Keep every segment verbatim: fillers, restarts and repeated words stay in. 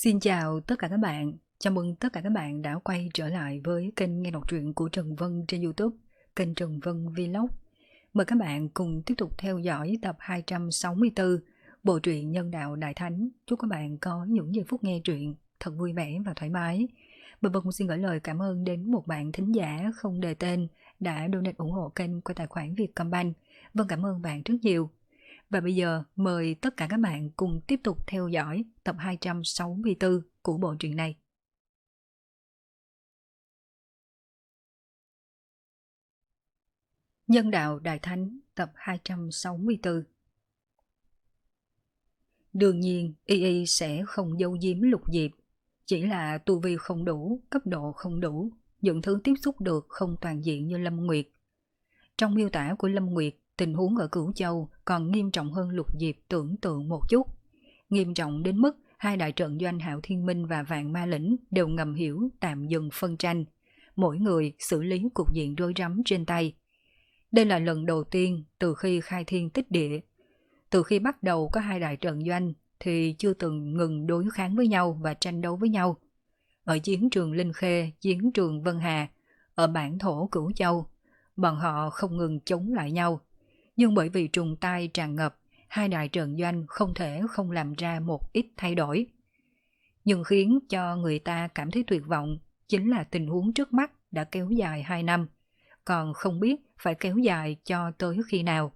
Xin chào tất cả các bạn, chào mừng tất cả các bạn đã quay trở lại với kênh nghe đọc truyện của Trần Vân trên YouTube, kênh Trần Vân Vlog. Mời các bạn cùng tiếp tục theo dõi tập hai trăm sáu mươi tư bộ truyện Nhân đạo Đại Thánh. Chúc các bạn có những giây phút nghe truyện thật vui vẻ và thoải mái. Bần Vân cũng xin gửi lời cảm ơn đến một bạn thính giả không đề tên đã donate ủng hộ kênh qua tài khoản Vietcombank. Vâng, cảm ơn bạn rất nhiều. Và bây giờ mời tất cả các bạn cùng tiếp tục theo dõi tập hai trăm sáu mươi tư của bộ truyện này. Nhân đạo Đại Thánh tập hai trăm sáu mươi tư. Đương nhiên Y Y sẽ không giấu giếm Lục Diệp, chỉ là tu vi không đủ, cấp độ không đủ, những thứ tiếp xúc được không toàn diện như Lâm Nguyệt. Trong miêu tả của Lâm Nguyệt, tình huống ở Cửu Châu còn nghiêm trọng hơn Lục Diệp tưởng tượng một chút. Nghiêm trọng đến mức hai đại trận doanh Hạo Thiên Minh và Vạn Ma Lĩnh đều ngầm hiểu tạm dừng phân tranh, mỗi người xử lý cục diện rối rắm trên tay. Đây là lần đầu tiên từ khi khai thiên tích địa. Từ khi bắt đầu có hai đại trận doanh thì chưa từng ngừng đối kháng với nhau và tranh đấu với nhau. Ở chiến trường Linh Khê, chiến trường Vân Hà, ở bản thổ Cửu Châu, bọn họ không ngừng chống lại nhau. Nhưng bởi vì trùng tai tràn ngập, hai đại trận doanh không thể không làm ra một ít thay đổi. Nhưng khiến cho người ta cảm thấy tuyệt vọng chính là tình huống trước mắt đã kéo dài hai năm, còn không biết phải kéo dài cho tới khi nào.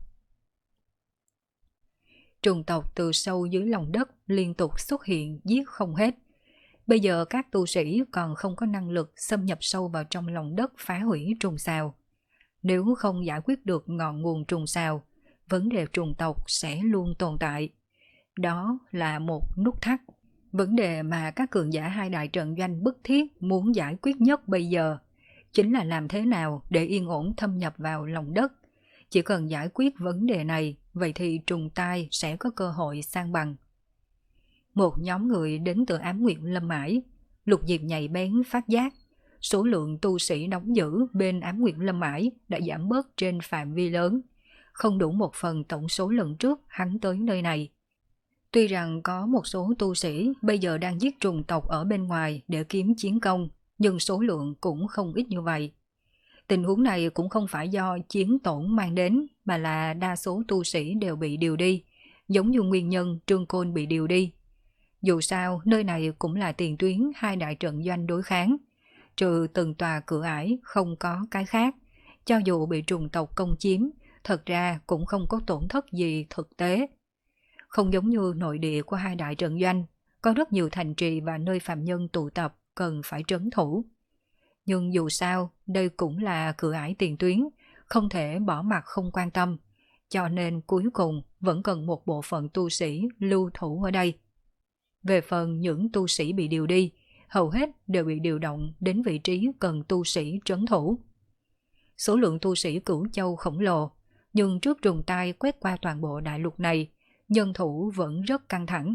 Trùng tộc từ sâu dưới lòng đất liên tục xuất hiện giết không hết. Bây giờ các tu sĩ còn không có năng lực xâm nhập sâu vào trong lòng đất phá hủy trùng xào. Nếu không giải quyết được ngọn nguồn trùng xào, vấn đề trùng tộc sẽ luôn tồn tại. Đó là một nút thắt. Vấn đề mà các cường giả hai đại trận doanh bức thiết muốn giải quyết nhất bây giờ chính là làm thế nào để yên ổn thâm nhập vào lòng đất. Chỉ cần giải quyết vấn đề này, vậy thì trùng tai sẽ có cơ hội san bằng. Một nhóm người đến từ Ám Nguyệt Lâm Ải. Lục Diệp nhạy bén phát giác số lượng tu sĩ đóng giữ bên Ám Nguyệt Lâm Ải đã giảm bớt trên phạm vi lớn, không đủ một phần tổng số lần trước hắn tới nơi này. Tuy rằng có một số tu sĩ bây giờ đang giết trùng tộc ở bên ngoài để kiếm chiến công, nhưng số lượng cũng không ít như vậy. Tình huống này cũng không phải do chiến tổn mang đến, mà là đa số tu sĩ đều bị điều đi, giống như nguyên nhân Trương Côn bị điều đi. Dù sao, nơi này cũng là tiền tuyến hai đại trận doanh đối kháng. Trừ từng tòa cửa ải không có cái khác, cho dù bị trùng tộc công chiếm, thật ra cũng không có tổn thất gì thực tế. Không giống như nội địa của hai đại trận doanh, có rất nhiều thành trì và nơi phạm nhân tụ tập cần phải trấn thủ. Nhưng dù sao, đây cũng là cửa ải tiền tuyến, không thể bỏ mặc không quan tâm, cho nên cuối cùng vẫn cần một bộ phận tu sĩ lưu thủ ở đây. Về phần những tu sĩ bị điều đi, hầu hết đều bị điều động đến vị trí cần tu sĩ trấn thủ. Số lượng tu sĩ Cửu Châu khổng lồ, nhưng trước trùng tai quét qua toàn bộ đại lục này, nhân thủ vẫn rất căng thẳng.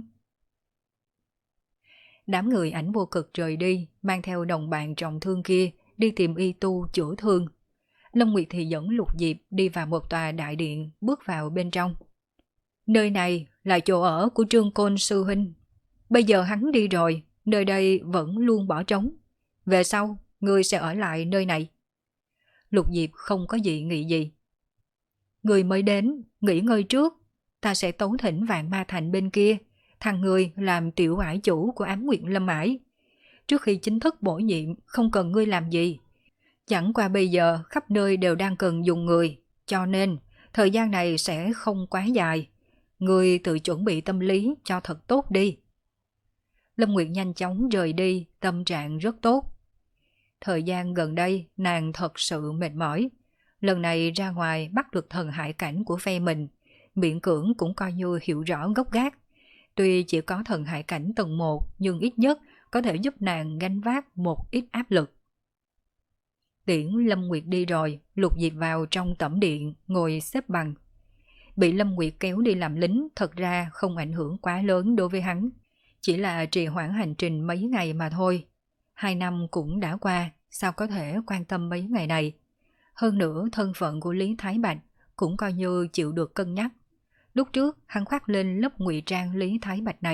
Đám người Ảnh Vô Cực rời đi, mang theo đồng bạn trọng thương kia đi tìm y tu chữa thương. Lâm Nguyệt thì dẫn Lục Diệp đi vào một tòa đại điện, bước vào bên trong. Nơi này là chỗ ở của Trương Côn sư huynh. Bây giờ hắn đi rồi, nơi đây vẫn luôn bỏ trống. Về sau, ngươi sẽ ở lại nơi này. Lục Diệp không có gì nghĩ gì. Ngươi mới đến, nghỉ ngơi trước. Ta sẽ tấu thỉnh Vạn Ma Thành bên kia, thằng ngươi làm tiểu ải chủ của Ám Nguyệt Lâm Ải. Trước khi chính thức bổ nhiệm, không cần ngươi làm gì. Chẳng qua bây giờ khắp nơi đều đang cần dùng người, cho nên thời gian này sẽ không quá dài. Ngươi tự chuẩn bị tâm lý cho thật tốt đi. Lâm Nguyệt nhanh chóng rời đi, tâm trạng rất tốt. Thời gian gần đây nàng thật sự mệt mỏi. Lần này ra ngoài bắt được thần hải cảnh của phe mình, miễn cưỡng cũng coi như hiểu rõ gốc gác. Tuy chỉ có thần hải cảnh tầng một, nhưng ít nhất có thể giúp nàng gánh vác một ít áp lực. Tiễn Lâm Nguyệt đi rồi, Lục Diệp vào trong tẩm điện, ngồi xếp bằng. Bị Lâm Nguyệt kéo đi làm lính thật ra không ảnh hưởng quá lớn đối với hắn. Chỉ là trì hoãn hành trình mấy ngày mà thôi. Hai năm cũng đã qua, sao có thể quan tâm mấy ngày này. Hơn nữa thân phận của Lý Thái Bạch cũng coi như chịu được cân nhắc. Lúc trước hắn khoác lên lớp ngụy trang Lý Thái Bạch này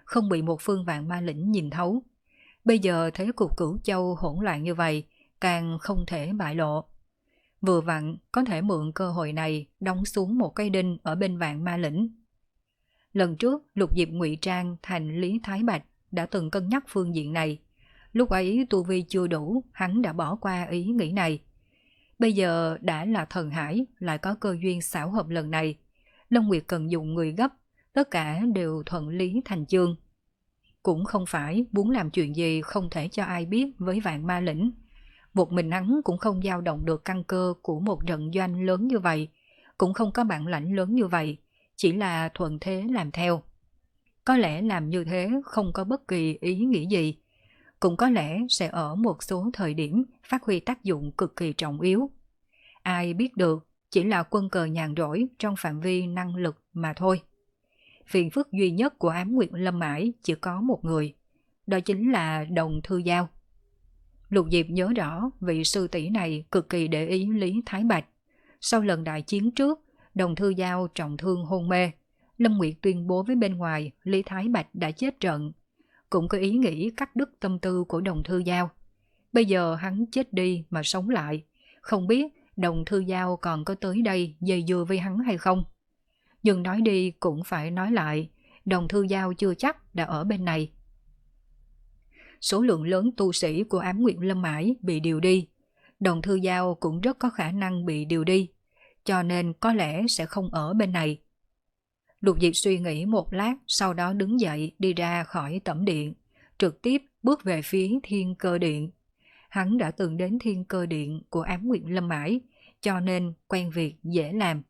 không bị một phương vạn ma lĩnh nhìn thấu. Bây giờ thế cục Cửu Châu hỗn loạn như vậy, càng không thể bại lộ. Vừa vặn có thể mượn cơ hội này đóng xuống một cây đinh ở bên vạn ma lĩnh. Lần trước Lục Diệp ngụy trang thành Lý Thái Bạch đã từng cân nhắc phương diện này. Lúc ấy tu vi chưa đủ, hắn đã bỏ qua ý nghĩ này. Bây giờ đã là thần hải, lại có cơ duyên xảo hợp lần này. Long Nguyệt cần dùng người gấp, tất cả đều thuận lý thành chương. Cũng không phải muốn làm chuyện gì không thể cho ai biết với vạn ma lĩnh. Một mình hắn cũng không dao động được căn cơ của một trận doanh lớn như vậy, cũng không có bản lãnh lớn như vậy, chỉ là thuận thế làm theo. Có lẽ làm như thế không có bất kỳ ý nghĩa gì, cũng có lẽ sẽ ở một số thời điểm phát huy tác dụng cực kỳ trọng yếu. Ai biết được, chỉ là quân cờ nhàn rỗi trong phạm vi năng lực mà thôi. Phiền phức duy nhất của Ám Nguyệt Lâm Mãi chỉ có một người, đó chính là Đồng Thư Giao. Lục Diệp nhớ rõ vị sư tỷ này cực kỳ để ý Lý Thái Bạch. Sau lần đại chiến trước, Đồng Thư Giao trọng thương hôn mê, Lâm Nguyệt tuyên bố với bên ngoài Lý Thái Bạch đã chết trận, cũng có ý nghĩ cắt đứt tâm tư của Đồng Thư Giao. Bây giờ hắn chết đi mà sống lại, không biết Đồng Thư Giao còn có tới đây dây dưa với hắn hay không. Nhưng nói đi cũng phải nói lại, Đồng Thư Giao chưa chắc đã ở bên này. Số lượng lớn tu sĩ của Ám Nguyệt Lâm Mãi bị điều đi, Đồng Thư Giao cũng rất có khả năng bị điều đi, cho nên có lẽ sẽ không ở bên này. Lục Diệp suy nghĩ một lát, sau đó đứng dậy đi ra khỏi tẩm điện, trực tiếp bước về phía Thiên Cơ Điện. Hắn đã từng đến Thiên Cơ Điện của Ám Nguyệt Lâm Mãi, cho nên quen việc dễ làm.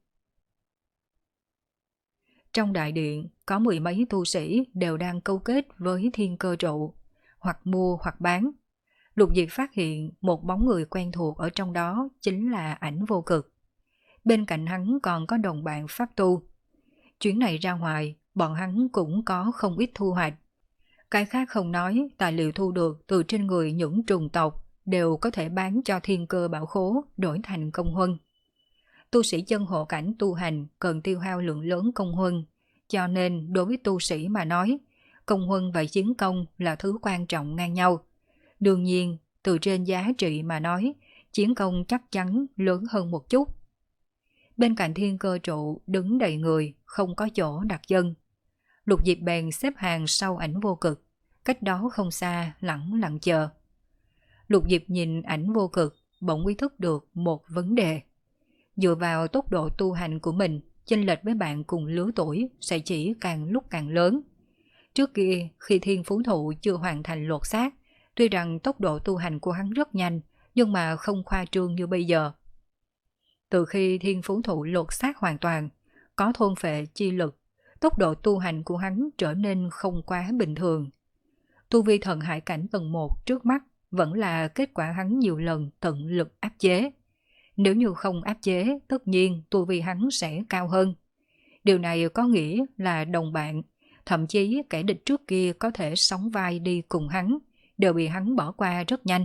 Trong đại điện có mười mấy tu sĩ đều đang câu kết với Thiên Cơ Trụ, hoặc mua hoặc bán. Lục Diệp phát hiện một bóng người quen thuộc ở trong đó chính là Ảnh Vô Cực. Bên cạnh hắn còn có đồng bạn pháp tu. Chuyến này ra ngoài, bọn hắn cũng có không ít thu hoạch. Cái khác không nói, tài liệu thu được từ trên người những trùng tộc đều có thể bán cho Thiên Cơ Bảo Khố đổi thành công huân. Tu sĩ chân hộ cảnh tu hành cần tiêu hao lượng lớn công huân, cho nên đối với tu sĩ mà nói, công huân và chiến công là thứ quan trọng ngang nhau. Đương nhiên, từ trên giá trị mà nói, chiến công chắc chắn lớn hơn một chút. Bên cạnh Thiên Cơ Trụ đứng đầy người, không có chỗ đặt chân. Lục Diệp bèn xếp hàng sau Ảnh Vô Cực, cách đó không xa lẳng lặng chờ. Lục Diệp nhìn Ảnh Vô Cực, bỗng ý thức được một vấn đề. Dựa vào tốc độ tu hành của mình, chênh lệch với bạn cùng lứa tuổi sẽ chỉ càng lúc càng lớn. Trước kia, khi Thiên Phú Thụ chưa hoàn thành lột xác, tuy rằng tốc độ tu hành của hắn rất nhanh, nhưng mà không khoa trương như bây giờ. Từ khi Thiên Phú Thụ lột xác hoàn toàn, có thôn phệ chi lực, tốc độ tu hành của hắn trở nên không quá bình thường. Tu vi thần hải cảnh tầng một trước mắt vẫn là kết quả hắn nhiều lần tận lực áp chế. Nếu như không áp chế, tất nhiên tu vi hắn sẽ cao hơn. Điều này có nghĩa là đồng bạn, thậm chí kẻ địch trước kia có thể sóng vai đi cùng hắn, đều bị hắn bỏ qua rất nhanh.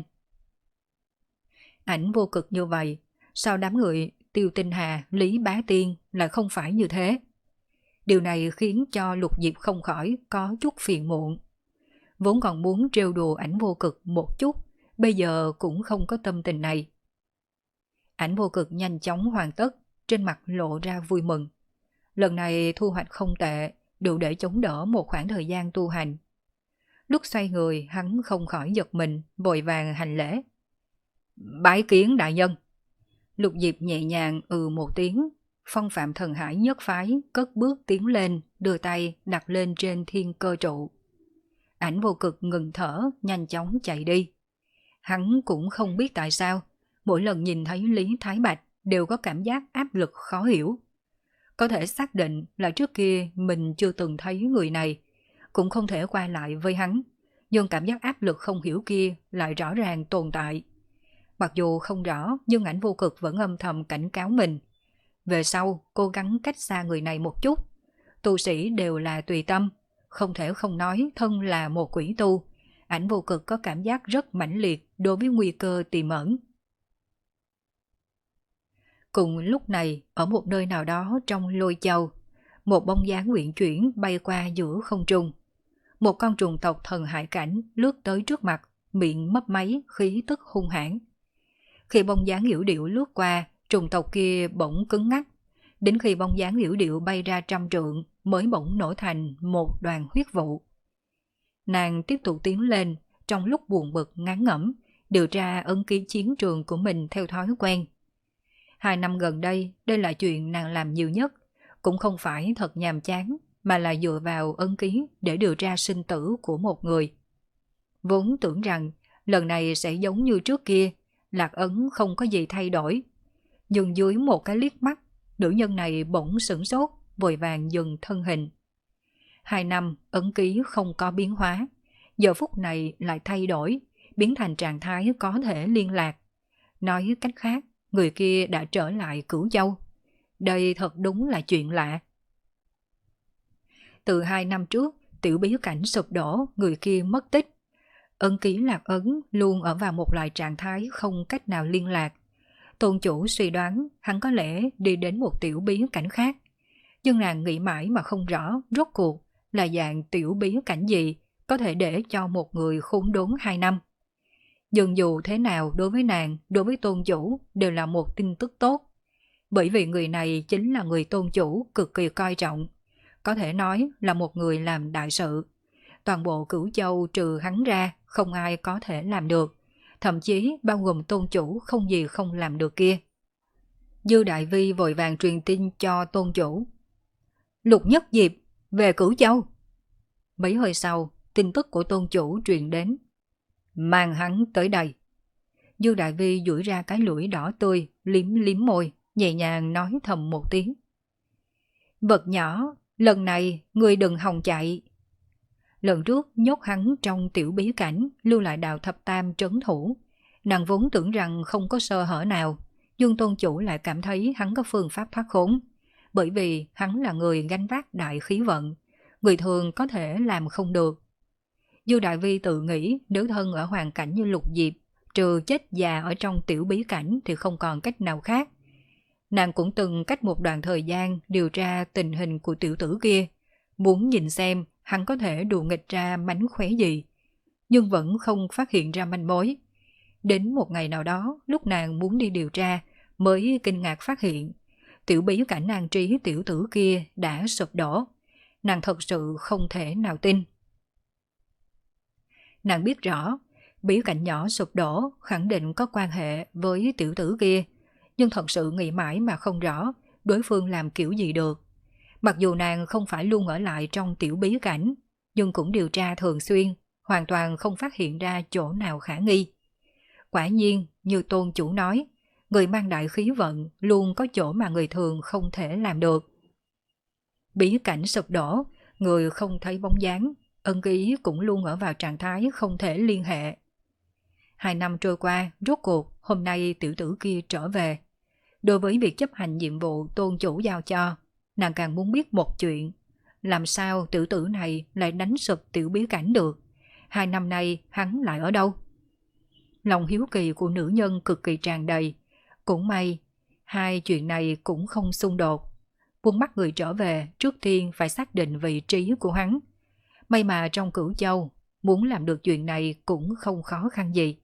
Ảnh Vô Cực như vậy, sao đám người Tiêu Tinh Hà, Lý Bá Tiên lại không phải như thế? Điều này khiến cho Lục Diệp không khỏi có chút phiền muộn. Vốn còn muốn trêu đùa Ảnh Vô Cực một chút, bây giờ cũng không có tâm tình này. Ảnh Vô Cực nhanh chóng hoàn tất, trên mặt lộ ra vui mừng. Lần này thu hoạch không tệ, đủ để chống đỡ một khoảng thời gian tu hành. Lúc xoay người, hắn không khỏi giật mình, vội vàng hành lễ. Bái kiến đại nhân. Lục Diệp nhẹ nhàng ừ một tiếng, phong phạm thần hải nhất phái, cất bước tiến lên, đưa tay đặt lên trên Thiên Cơ Trụ. Ảnh Vô Cực ngừng thở, nhanh chóng chạy đi. Hắn cũng không biết tại sao, mỗi lần nhìn thấy Lý Thái Bạch đều có cảm giác áp lực khó hiểu. Có thể xác định là trước kia mình chưa từng thấy người này, cũng không thể qua lại với hắn, nhưng cảm giác áp lực không hiểu kia lại rõ ràng tồn tại. Mặc dù không rõ, nhưng Ảnh Vô Cực vẫn âm thầm cảnh cáo mình. Về sau, cố gắng cách xa người này một chút. Tu sĩ đều là tùy tâm, không thể không nói thân là một quỷ tu. Ảnh Vô Cực có cảm giác rất mãnh liệt đối với nguy cơ tiềm ẩn. Cùng lúc này, ở một nơi nào đó trong Lôi Châu, một bóng dáng uyển chuyển bay qua giữa không trung. một con trùng tộc thần hải cảnh lướt tới trước mặt, miệng mấp máy, khí tức hung hãn. Khi bóng dáng yểu điệu lướt qua, trùng tộc kia bỗng cứng ngắc. Đến khi bóng dáng yểu điệu bay ra trăm trượng, mới bỗng nổ thành một đoàn huyết vụ. Nàng tiếp tục tiến lên, trong lúc buồn bực ngán ngẩm, điều tra ấn ký chiến trường của mình theo thói quen. Hai năm gần đây, đây là chuyện nàng làm nhiều nhất, cũng không phải thật nhàm chán, mà là dựa vào ấn ký để điều tra sinh tử của một người. Vốn tưởng rằng lần này sẽ giống như trước kia, lạc ấn không có gì thay đổi. Nhưng dưới một cái liếc mắt, nữ nhân này bỗng sửng sốt, vội vàng dừng thân hình. Hai năm ấn ký không có biến hóa, giờ phút này lại thay đổi, biến thành trạng thái có thể liên lạc. Nói cách khác, người kia đã trở lại Cửu Châu. Đây thật đúng là chuyện lạ. Từ hai năm trước, tiểu bí cảnh sụp đổ, người kia mất tích. Ấn ký lạc ấn luôn ở vào một loại trạng thái không cách nào liên lạc. Tôn chủ suy đoán hắn có lẽ đi đến một tiểu bí cảnh khác. Nhưng nàng nghĩ mãi mà không rõ rốt cuộc là dạng tiểu bí cảnh gì có thể để cho một người khốn đốn hai năm. Nhưng dù thế nào đối với nàng, đối với tôn chủ đều là một tin tức tốt. Bởi vì người này chính là người tôn chủ cực kỳ coi trọng. Có thể nói là một người làm đại sự. Toàn bộ Cửu Châu trừ hắn ra không ai có thể làm được. Thậm chí bao gồm tôn chủ không gì không làm được kia. Dư Đại Vi vội vàng truyền tin cho tôn chủ. Lục Nhất Diệp về Cửu Châu. Mấy hơi sau, tin tức của tôn chủ truyền đến. Mang hắn tới đây. Dư Đại Vi duỗi ra cái lưỡi đỏ tươi, liếm liếm môi, nhẹ nhàng nói thầm một tiếng. Vật nhỏ, lần này người đừng hòng chạy. Lần trước nhốt hắn trong tiểu bí cảnh, lưu lại đạo thập tam trấn thủ. Nàng vốn tưởng rằng không có sơ hở nào, nhưng tôn chủ lại cảm thấy hắn có phương pháp thoát khốn. Bởi vì hắn là người gánh vác đại khí vận, người thường có thể làm không được. Dư Đại Vi tự nghĩ nếu thân ở hoàn cảnh như Lục Diệp, trừ chết già ở trong tiểu bí cảnh thì không còn cách nào khác. Nàng cũng từng cách một đoạn thời gian điều tra tình hình của tiểu tử kia, muốn nhìn xem hắn có thể đùa nghịch ra mánh khóe gì, nhưng vẫn không phát hiện ra manh mối. Đến một ngày nào đó, lúc nàng muốn đi điều tra, mới kinh ngạc phát hiện, tiểu bí cảnh an trí tiểu tử kia đã sụp đổ. Nàng thật sự không thể nào tin. Nàng biết rõ, bí cảnh nhỏ sụp đổ khẳng định có quan hệ với tiểu tử kia, nhưng thật sự nghĩ mãi mà không rõ đối phương làm kiểu gì được. Mặc dù nàng không phải luôn ở lại trong tiểu bí cảnh, nhưng cũng điều tra thường xuyên, hoàn toàn không phát hiện ra chỗ nào khả nghi. Quả nhiên, như tôn chủ nói, người mang đại khí vận luôn có chỗ mà người thường không thể làm được. Bí cảnh sụp đổ, người không thấy bóng dáng, ân ký cũng luôn ở vào trạng thái không thể liên hệ. Hai năm trôi qua, rốt cuộc, hôm nay tiểu tử kia trở về. Đối với việc chấp hành nhiệm vụ tôn chủ giao cho, nàng càng muốn biết một chuyện. Làm sao tiểu tử này lại đánh sụp tiểu bí cảnh được? Hai năm nay hắn lại ở đâu? Lòng hiếu kỳ của nữ nhân cực kỳ tràn đầy. Cũng may, hai chuyện này cũng không xung đột. Quân bắt người trở về trước tiên phải xác định vị trí của hắn. May mà trong Cửu Châu, muốn làm được chuyện này cũng không khó khăn gì.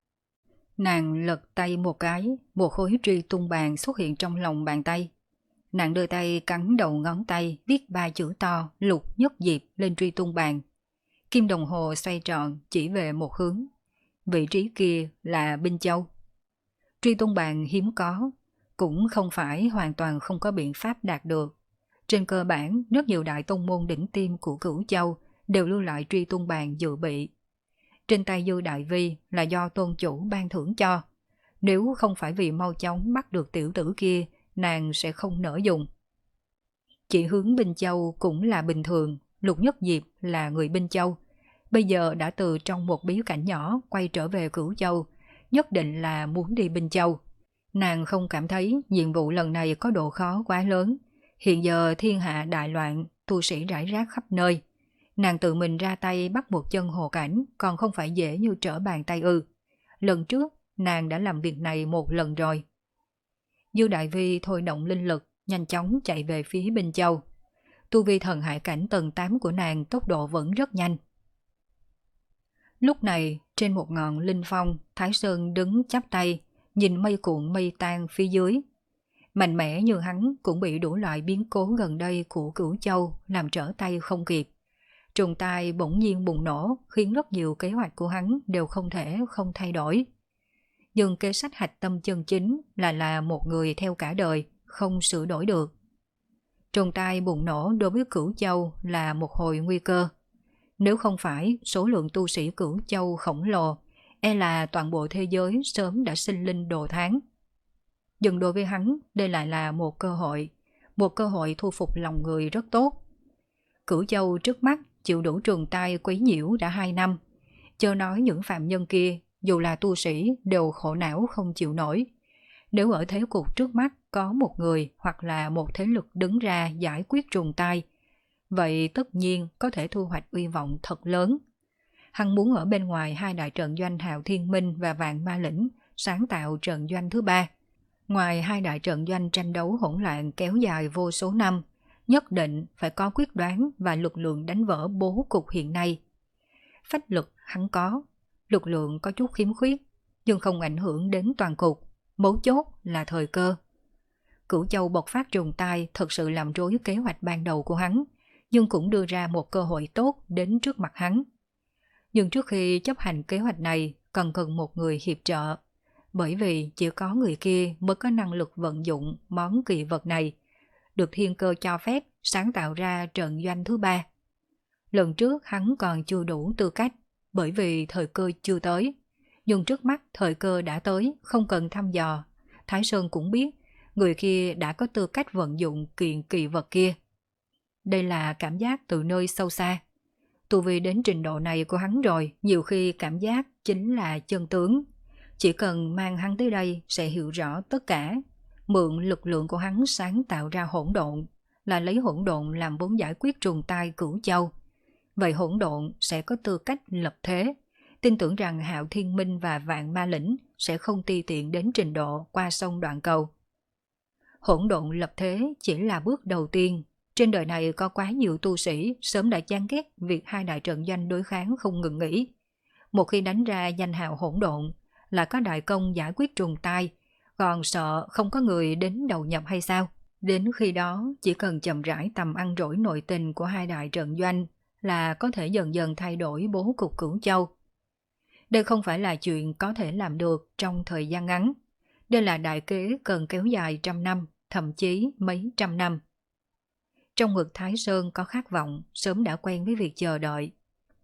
Nàng lật tay một cái, một khối truy tung bàn xuất hiện trong lòng bàn tay. Nàng đưa tay cắn đầu ngón tay, viết ba chữ to Lục Nhất Diệp lên truy tung bàn. Kim đồng hồ xoay tròn chỉ về một hướng. Vị trí kia là Binh Châu. Truy tung bàn hiếm có, cũng không phải hoàn toàn không có biện pháp đạt được. Trên cơ bản, rất nhiều đại tông môn đỉnh tiêm của Cửu Châu đều lưu lại truy tung bàn dự bị. Trên tay Dư Đại Vi là do tôn chủ ban thưởng cho. Nếu không phải vì mau chóng bắt được tiểu tử kia, nàng sẽ không nỡ dùng. Chỉ hướng Binh Châu cũng là bình thường, Lục Nhất Diệp là người Binh Châu. Bây giờ đã từ trong một bí cảnh nhỏ quay trở về Cửu Châu, nhất định là muốn đi Binh Châu. Nàng không cảm thấy nhiệm vụ lần này có độ khó quá lớn. Hiện giờ thiên hạ đại loạn, tu sĩ rải rác khắp nơi. Nàng tự mình ra tay bắt một chân hồ cảnh còn không phải dễ như trở bàn tay ư. Lần trước, nàng đã làm việc này một lần rồi. Dư Đại Vi thôi động linh lực, nhanh chóng chạy về phía Binh Châu. tu vi thần hải cảnh tầng tám của nàng tốc độ vẫn rất nhanh. Lúc này, trên một ngọn linh phong, Thái Sơn đứng chắp tay, nhìn mây cuộn mây tan phía dưới. Mạnh mẽ như hắn cũng bị đủ loại biến cố gần đây của Cửu Châu làm trở tay không kịp. Trùng tai bỗng nhiên bùng nổ khiến rất nhiều kế hoạch của hắn đều không thể không thay đổi. Nhưng kế sách hạch tâm chân chính là là một người theo cả đời, không sửa đổi được. Trùng tai bùng nổ đối với Cửu Châu là một hồi nguy cơ. Nếu không phải số lượng tu sĩ Cửu Châu khổng lồ, e là toàn bộ thế giới sớm đã sinh linh đồ tháng. Nhưng đối với hắn, đây lại là một cơ hội, một cơ hội thu phục lòng người rất tốt. Cửu Châu trước mắt chịu đủ trùng tai quấy nhiễu đã hai năm. Chớ nói những phạm nhân kia, dù là tu sĩ đều khổ não không chịu nổi. Nếu ở thế cục trước mắt có một người hoặc là một thế lực đứng ra giải quyết trùng tai, vậy tất nhiên có thể thu hoạch uy vọng thật lớn. Hắn muốn ở bên ngoài hai đại trận doanh Hạo Thiên Minh và Vạn Ma Lĩnh sáng tạo trận doanh thứ ba. Ngoài hai đại trận doanh tranh đấu hỗn loạn kéo dài vô số năm, nhất định phải có quyết đoán và lực lượng đánh vỡ bố cục hiện nay. Phách lực hắn có, lực lượng có chút khiếm khuyết, nhưng không ảnh hưởng đến toàn cục, mấu chốt là thời cơ. Cửu Châu bộc phát trùng tai thật sự làm rối kế hoạch ban đầu của hắn, nhưng cũng đưa ra một cơ hội tốt đến trước mặt hắn. Nhưng trước khi chấp hành kế hoạch này, cần cần một người hiệp trợ, bởi vì chỉ có người kia mới có năng lực vận dụng món kỳ vật này, được thiên cơ cho phép sáng tạo ra trận doanh thứ ba. Lần trước hắn còn chưa đủ tư cách, bởi vì thời cơ chưa tới. Nhưng trước mắt thời cơ đã tới, không cần thăm dò. Thái Sơn cũng biết, người kia đã có tư cách vận dụng kiện kỳ vật kia. Đây là cảm giác từ nơi sâu xa. Tu vi đến trình độ này của hắn rồi, nhiều khi cảm giác chính là chân tướng. Chỉ cần mang hắn tới đây sẽ hiểu rõ tất cả. Mượn lực lượng của hắn sáng tạo ra hỗn độn, là lấy hỗn độn làm vốn giải quyết trùng tai Cửu Châu. Vậy hỗn độn sẽ có tư cách lập thế. Tin tưởng rằng Hạo Thiên Minh và Vạn Ma Lĩnh sẽ không ti tiện đến trình độ qua sông đoạn cầu. Hỗn độn lập thế chỉ là bước đầu tiên. Trên đời này có quá nhiều tu sĩ sớm đã chán ghét việc hai đại trận doanh đối kháng không ngừng nghỉ. Một khi đánh ra danh hào hỗn độn là có đại công giải quyết trùng tai, còn sợ không có người đến đầu nhập hay sao? Đến khi đó chỉ cần chậm rãi tầm ăn rỗi nội tình của hai đại trận doanh là có thể dần dần thay đổi bố cục Cửu Châu. Đây không phải là chuyện có thể làm được trong thời gian ngắn. Đây là đại kế cần kéo dài trăm năm, thậm chí mấy trăm năm. Trong ngực Thái Sơn có khát vọng, sớm đã quen với việc chờ đợi.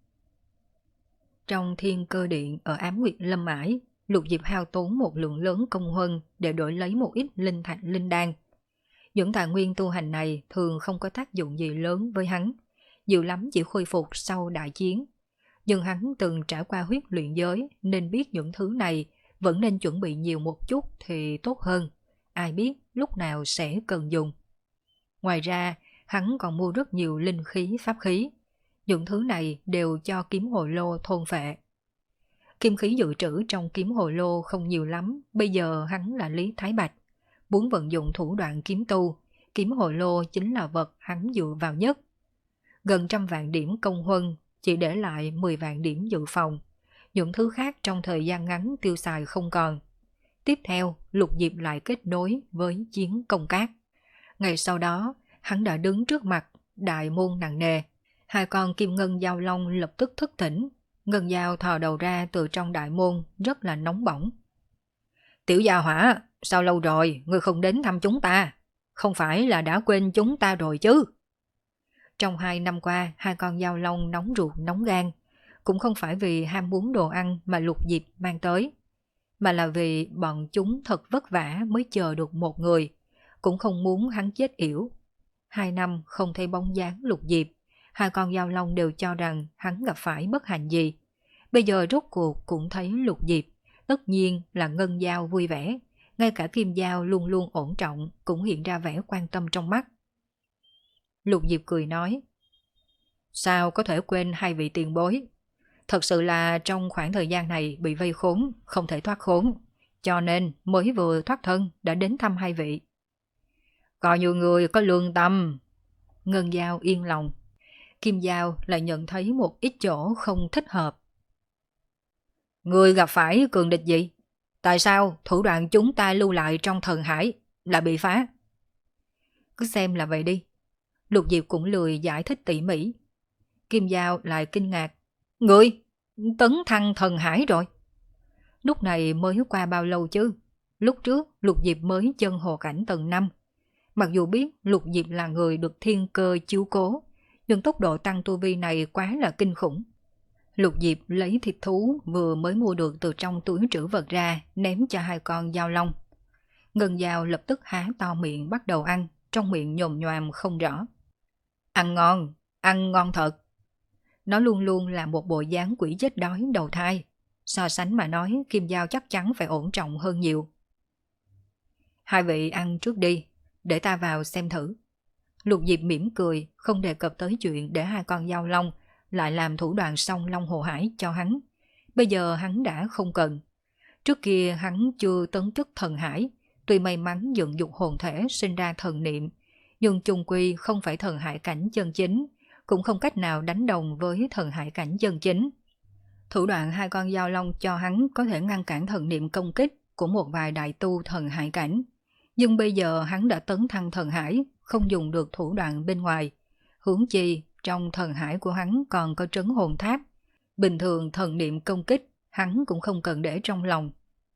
Trong Thiên Cơ Điện ở Ám Nguyệt Lâm Ải, Lục Diệp hao tốn một lượng lớn công huân để đổi lấy một ít linh thạch linh đan. Những tài nguyên tu hành này thường không có tác dụng gì lớn với hắn, nhiều lắm chỉ khôi phục sau đại chiến. Nhưng hắn từng trải qua huyết luyện giới nên biết những thứ này vẫn nên chuẩn bị nhiều một chút thì tốt hơn. Ai biết lúc nào sẽ cần dùng. Ngoài ra, hắn còn mua rất nhiều linh khí pháp khí. Những thứ này đều cho kiếm hồ lô thôn phệ. Kim khí dự trữ trong kiếm hồ lô không nhiều lắm, bây giờ hắn là Lý Thái Bạch. Muốn vận dụng thủ đoạn kiếm tu, kiếm hồ lô chính là vật hắn dựa vào nhất. Gần trăm vạn điểm công huân, chỉ để lại mười vạn điểm dự phòng. Những thứ khác trong thời gian ngắn tiêu xài không còn. Tiếp theo, Lục Diệp lại kết nối với chiến công cát. Ngày sau đó, hắn đã đứng trước mặt đại môn nặng nề. Hai con kim ngân giao long lập tức thức tỉnh. Ngân dao thò đầu ra từ trong đại môn, rất là nóng bỏng. Tiểu gia hỏa, sao lâu rồi, ngươi không đến thăm chúng ta? Không phải là đã quên chúng ta rồi chứ? Trong hai năm qua, hai con giao long nóng ruột nóng gan. Cũng không phải vì ham muốn đồ ăn mà Lục Diệp mang tới, mà là vì bọn chúng thật vất vả mới chờ được một người, cũng không muốn hắn chết yểu. Hai năm không thấy bóng dáng Lục Diệp, hai con giao long đều cho rằng hắn gặp phải bất hạnh gì. Bây giờ rốt cuộc cũng thấy Lục Diệp, tất nhiên là ngân dao vui vẻ, ngay cả kim dao luôn luôn ổn trọng cũng hiện ra vẻ quan tâm trong mắt. Lục Diệp cười nói, sao có thể quên hai vị tiền bối? Thật sự là trong khoảng thời gian này bị vây khốn, không thể thoát khốn, cho nên mới vừa thoát thân đã đến thăm hai vị. Coi như người có lương tâm. Ngân Giao yên lòng. Kim Giao lại nhận thấy một ít chỗ không thích hợp. Người gặp phải cường địch gì? Tại sao thủ đoạn chúng ta lưu lại trong thần hải là bị phá? Cứ xem là vậy đi. Lục Diệp cũng lười giải thích tỉ mỉ. Kim Giao lại kinh ngạc. Người tấn thăng thần hải rồi. Lúc này mới qua bao lâu chứ? Lúc trước Lục Diệp mới chân hồ cảnh tầng năm. Mặc dù biết Lục Diệp là người được thiên cơ chiếu cố, nhưng tốc độ tăng tu vi này quá là kinh khủng. Lục Diệp lấy thịt thú vừa mới mua được từ trong túi trữ vật ra, ném cho hai con dao long. Ngân Giao lập tức há to miệng bắt đầu ăn, trong miệng nhồm nhoàm không rõ. Ăn ngon, ăn ngon thật. Nó luôn luôn là một bộ dáng quỷ chết đói đầu thai. So sánh mà nói, Kim Giao chắc chắn phải ổn trọng hơn nhiều. Hai vị ăn trước đi, để ta vào xem thử. Lục Diệp mỉm cười, không đề cập tới chuyện để hai con dao long lại làm thủ đoạn song long hồ hải cho hắn. Bây giờ hắn đã không cần. Trước kia hắn chưa tấn chức thần hải, tuy may mắn dựng dục hồn thể sinh ra thần niệm, nhưng chung quy không phải thần hải cảnh chân chính, cũng không cách nào đánh đồng với thần hải cảnh chân chính. Thủ đoạn hai con dao long cho hắn có thể ngăn cản thần niệm công kích của một vài đại tu thần hải cảnh. Nhưng bây giờ hắn đã tấn thăng thần hải, không dùng được thủ đoạn bên ngoài. Huống chi, trong thần hải của hắn còn có trấn hồn tháp. Bình thường thần niệm công kích, hắn cũng không cần để trong lòng.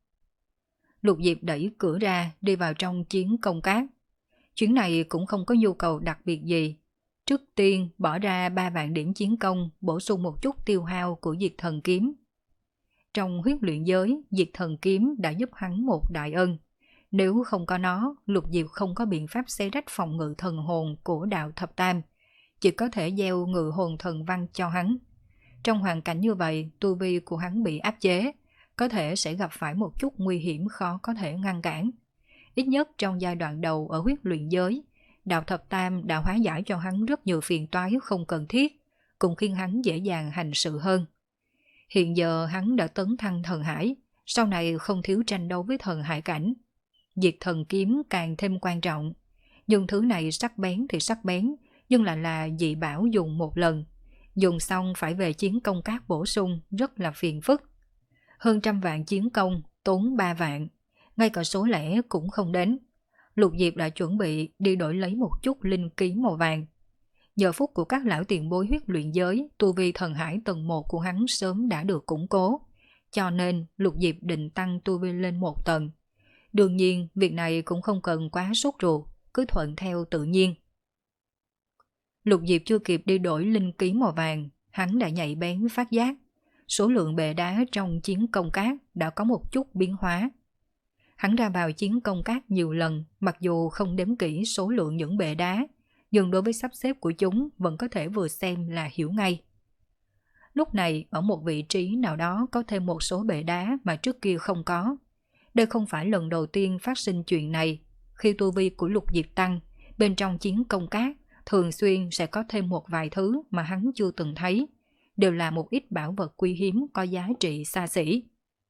Lục Diệp đẩy cửa ra, đi vào trong chiến công cát. Chuyến này cũng không có nhu cầu đặc biệt gì. Trước tiên bỏ ra ba vạn điểm chiến công, bổ sung một chút tiêu hao của diệt thần kiếm. Trong huyết luyện giới, diệt thần kiếm đã giúp hắn một đại ân. Nếu không có nó, Lục Diệp không có biện pháp xé rách phòng ngự thần hồn của đạo thập tam, chỉ có thể gieo ngự hồn thần văn cho hắn. Trong hoàn cảnh như vậy, tu vi của hắn bị áp chế, có thể sẽ gặp phải một chút nguy hiểm khó có thể ngăn cản. Ít nhất trong giai đoạn đầu ở huyết luyện giới, đạo thập tam đã hóa giải cho hắn rất nhiều phiền toái không cần thiết, cũng khiến hắn dễ dàng hành sự hơn. Hiện giờ hắn đã tấn thăng thần hải, sau này không thiếu tranh đấu với thần hải cảnh. Diệt thần kiếm càng thêm quan trọng, nhưng thứ này sắc bén thì sắc bén, nhưng lại là dị bảo dùng một lần. Dùng xong phải về chiến công cát bổ sung, rất là phiền phức. Hơn trăm vạn chiến công, tốn ba vạn, ngay cả số lẻ cũng không đến. Lục Diệp đã chuẩn bị đi đổi lấy một chút linh khí màu vàng. Giờ phút của các lão tiền bối huyết luyện giới, tu vi thần hải tầng một của hắn sớm đã được củng cố, cho nên Lục Diệp định tăng tu vi lên một tầng. Đương nhiên, việc này cũng không cần quá sốt ruột, cứ thuận theo tự nhiên. Lục Diệp chưa kịp đi đổi linh khí màu vàng, hắn đã nhạy bén phát giác. Số lượng bệ đá trong chiến công cát đã có một chút biến hóa. Hắn ra vào chiến công cát nhiều lần, mặc dù không đếm kỹ số lượng những bệ đá, nhưng đối với sắp xếp của chúng vẫn có thể vừa xem là hiểu ngay. Lúc này, ở một vị trí nào đó có thêm một số bệ đá mà trước kia không có. Đây không phải lần đầu tiên phát sinh chuyện này. Khi tu vi của Lục Diệp tăng, bên trong chiến công cát thường xuyên sẽ có thêm một vài thứ mà hắn chưa từng thấy, đều là một ít bảo vật quý hiếm có giá trị xa xỉ.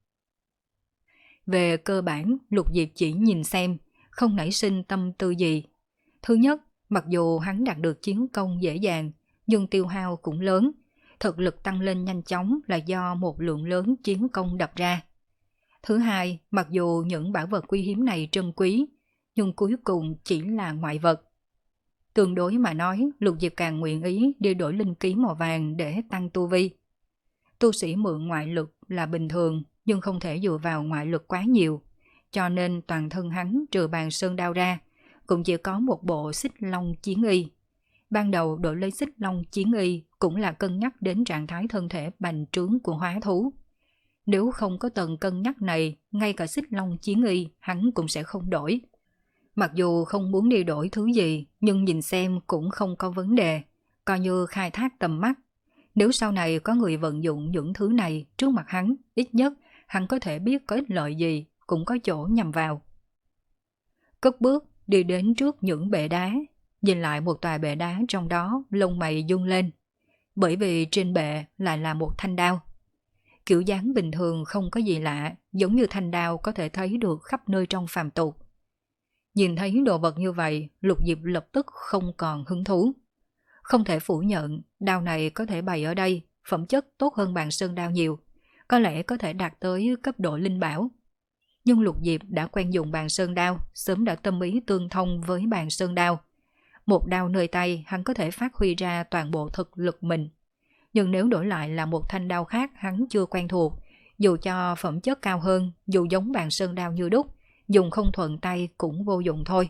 Về cơ bản, Lục Diệp chỉ nhìn xem, không nảy sinh tâm tư gì. Thứ nhất, mặc dù hắn đạt được chiến công dễ dàng, nhưng tiêu hao cũng lớn. Thực lực tăng lên nhanh chóng là do một lượng lớn chiến công đập ra. Thứ hai, mặc dù những bảo vật quý hiếm này trân quý, nhưng cuối cùng chỉ là ngoại vật. Tương đối mà nói, Lục Diệp càng nguyện ý đi đổi linh khí màu vàng để tăng tu vi. Tu sĩ mượn ngoại lực là bình thường, nhưng không thể dựa vào ngoại lực quá nhiều, cho nên toàn thân hắn trừ bàn sơn đao ra, cũng chỉ có một bộ xích long chiến y. Ban đầu đổi lấy xích long chiến y cũng là cân nhắc đến trạng thái thân thể bành trướng của hóa thú. Nếu không có tầng cân nhắc này, ngay cả xích long chiến y hắn cũng sẽ không đổi. Mặc dù không muốn đi đổi thứ gì, nhưng nhìn xem cũng không có vấn đề, coi như khai thác tầm mắt. Nếu sau này có người vận dụng những thứ này trước mặt hắn, ít nhất hắn có thể biết có ích lợi gì, cũng có chỗ nhằm vào. Cất bước đi đến trước những bệ đá, nhìn lại một tòa bệ đá trong đó, lông mày rung lên, bởi vì trên bệ lại là một thanh đao. Kiểu dáng bình thường không có gì lạ, giống như thanh đao có thể thấy được khắp nơi trong phàm tục. Nhìn thấy đồ vật như vậy, Lục Diệp lập tức không còn hứng thú. Không thể phủ nhận, đao này có thể bày ở đây, phẩm chất tốt hơn bàn sơn đao nhiều, có lẽ có thể đạt tới cấp độ linh bảo. Nhưng Lục Diệp đã quen dùng bàn sơn đao, sớm đã tâm ý tương thông với bàn sơn đao. Một đao nơi tay hắn có thể phát huy ra toàn bộ thực lực mình. Nhưng nếu đổi lại là một thanh đao khác hắn chưa quen thuộc, dù cho phẩm chất cao hơn, dù giống bàn sơn đao như đúc, dùng không thuận tay cũng vô dụng thôi.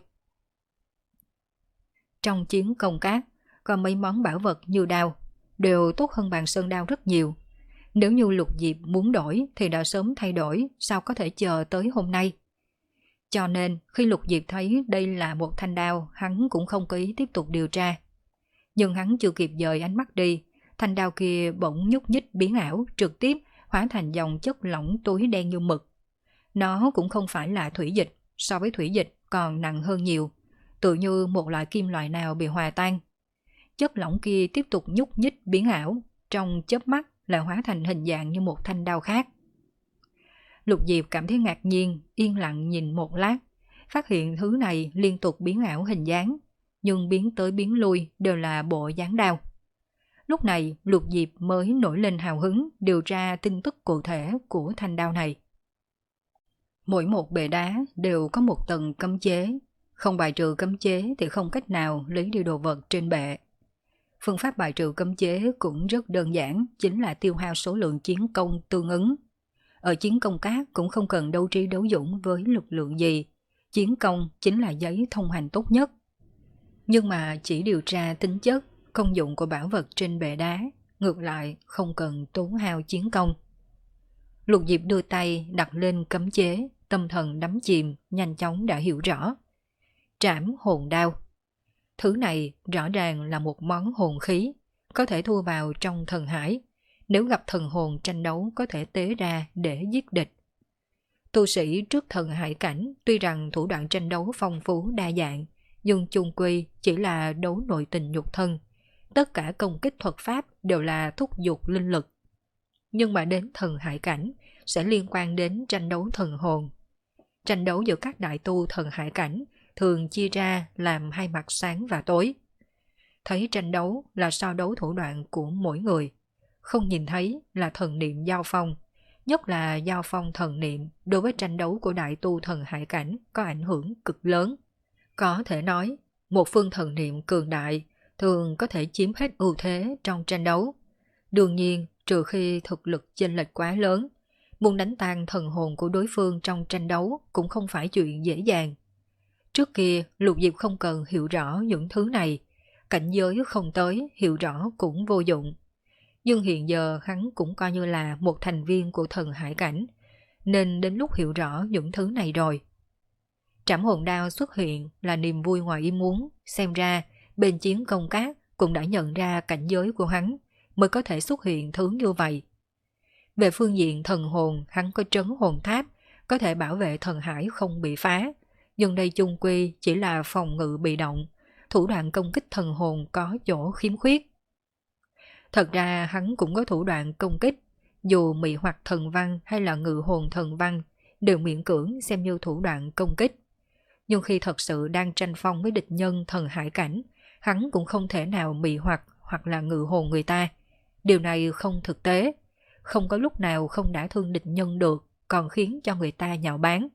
Trong chiến công cát, có mấy món bảo vật như đao, đều tốt hơn bàn sơn đao rất nhiều. Nếu như Lục Diệp muốn đổi thì đã sớm thay đổi, sao có thể chờ tới hôm nay. Cho nên khi Lục Diệp thấy đây là một thanh đao, hắn cũng không có ý tiếp tục điều tra. Nhưng hắn chưa kịp dời ánh mắt đi, thanh đao kia bỗng nhúc nhích biến ảo, trực tiếp hóa thành dòng chất lỏng tối đen như mực. Nó cũng không phải là thủy dịch, so với thủy dịch còn nặng hơn nhiều, tự như một loại kim loại nào bị hòa tan. Chất lỏng kia tiếp tục nhúc nhích biến ảo, trong chớp mắt lại hóa thành hình dạng như một thanh đao khác. Lục Diệp cảm thấy ngạc nhiên, yên lặng nhìn một lát, phát hiện thứ này liên tục biến ảo hình dáng, nhưng biến tới biến lui đều là bộ dáng đao. Lúc này Lục Diệp mới nổi lên hào hứng điều tra tin tức cụ thể của thanh đao này. Mỗi một bệ đá đều có một tầng cấm chế, không bài trừ cấm chế thì không cách nào lấy đi đồ vật trên bệ. Phương pháp bài trừ cấm chế cũng rất đơn giản, chính là tiêu hao số lượng chiến công tương ứng. Ở chiến công cát cũng không cần đấu trí đấu dũng với lực lượng gì, chiến công chính là giấy thông hành tốt nhất. Nhưng mà chỉ điều tra tính chất, công dụng của bảo vật trên bệ đá, ngược lại không cần tốn hao chiến công. Lục Diệp đưa tay đặt lên cấm chế, tâm thần đắm chìm, nhanh chóng đã hiểu rõ. Trảm hồn đao. Thứ này rõ ràng là một món hồn khí, có thể thu vào trong thần hải. Nếu gặp thần hồn tranh đấu có thể tế ra để giết địch. Tu sĩ trước thần hải cảnh tuy rằng thủ đoạn tranh đấu phong phú đa dạng, nhưng chung quy chỉ là đấu nội tình nhục thân. Tất cả công kích thuật pháp đều là thúc giục linh lực. Nhưng mà đến thần hải cảnh sẽ liên quan đến tranh đấu thần hồn. Tranh đấu giữa các đại tu thần hải cảnh thường chia ra làm hai mặt sáng và tối. Thấy tranh đấu là so đấu thủ đoạn của mỗi người. Không nhìn thấy là thần niệm giao phong, nhất là giao phong thần niệm đối với tranh đấu của đại tu thần hải cảnh có ảnh hưởng cực lớn. Có thể nói, một phương thần niệm cường đại thường có thể chiếm hết ưu thế trong tranh đấu. Đương nhiên, trừ khi thực lực chênh lệch quá lớn, muốn đánh tan thần hồn của đối phương trong tranh đấu cũng không phải chuyện dễ dàng. Trước kia, Lục Diệp không cần hiểu rõ những thứ này, cảnh giới không tới, hiểu rõ cũng vô dụng. Nhưng hiện giờ hắn cũng coi như là một thành viên của thần hải cảnh, nên đến lúc hiểu rõ những thứ này rồi. Trảm hồn đao xuất hiện là niềm vui ngoài ý muốn, xem ra bên chiến công cát cũng đã nhận ra cảnh giới của hắn mới có thể xuất hiện thứ như vậy. Về phương diện thần hồn, hắn có trấn hồn tháp, có thể bảo vệ thần hải không bị phá, nhưng đây chung quy chỉ là phòng ngự bị động, thủ đoạn công kích thần hồn có chỗ khiếm khuyết. Thật ra hắn cũng có thủ đoạn công kích, dù mị hoặc thần văn hay là ngự hồn thần văn đều miễn cưỡng xem như thủ đoạn công kích. Nhưng khi thật sự đang tranh phong với địch nhân thần hải cảnh, hắn cũng không thể nào mị hoặc hoặc là ngự hồn người ta. Điều này không thực tế, không có lúc nào không đã thương địch nhân được, còn khiến cho người ta nhạo báng.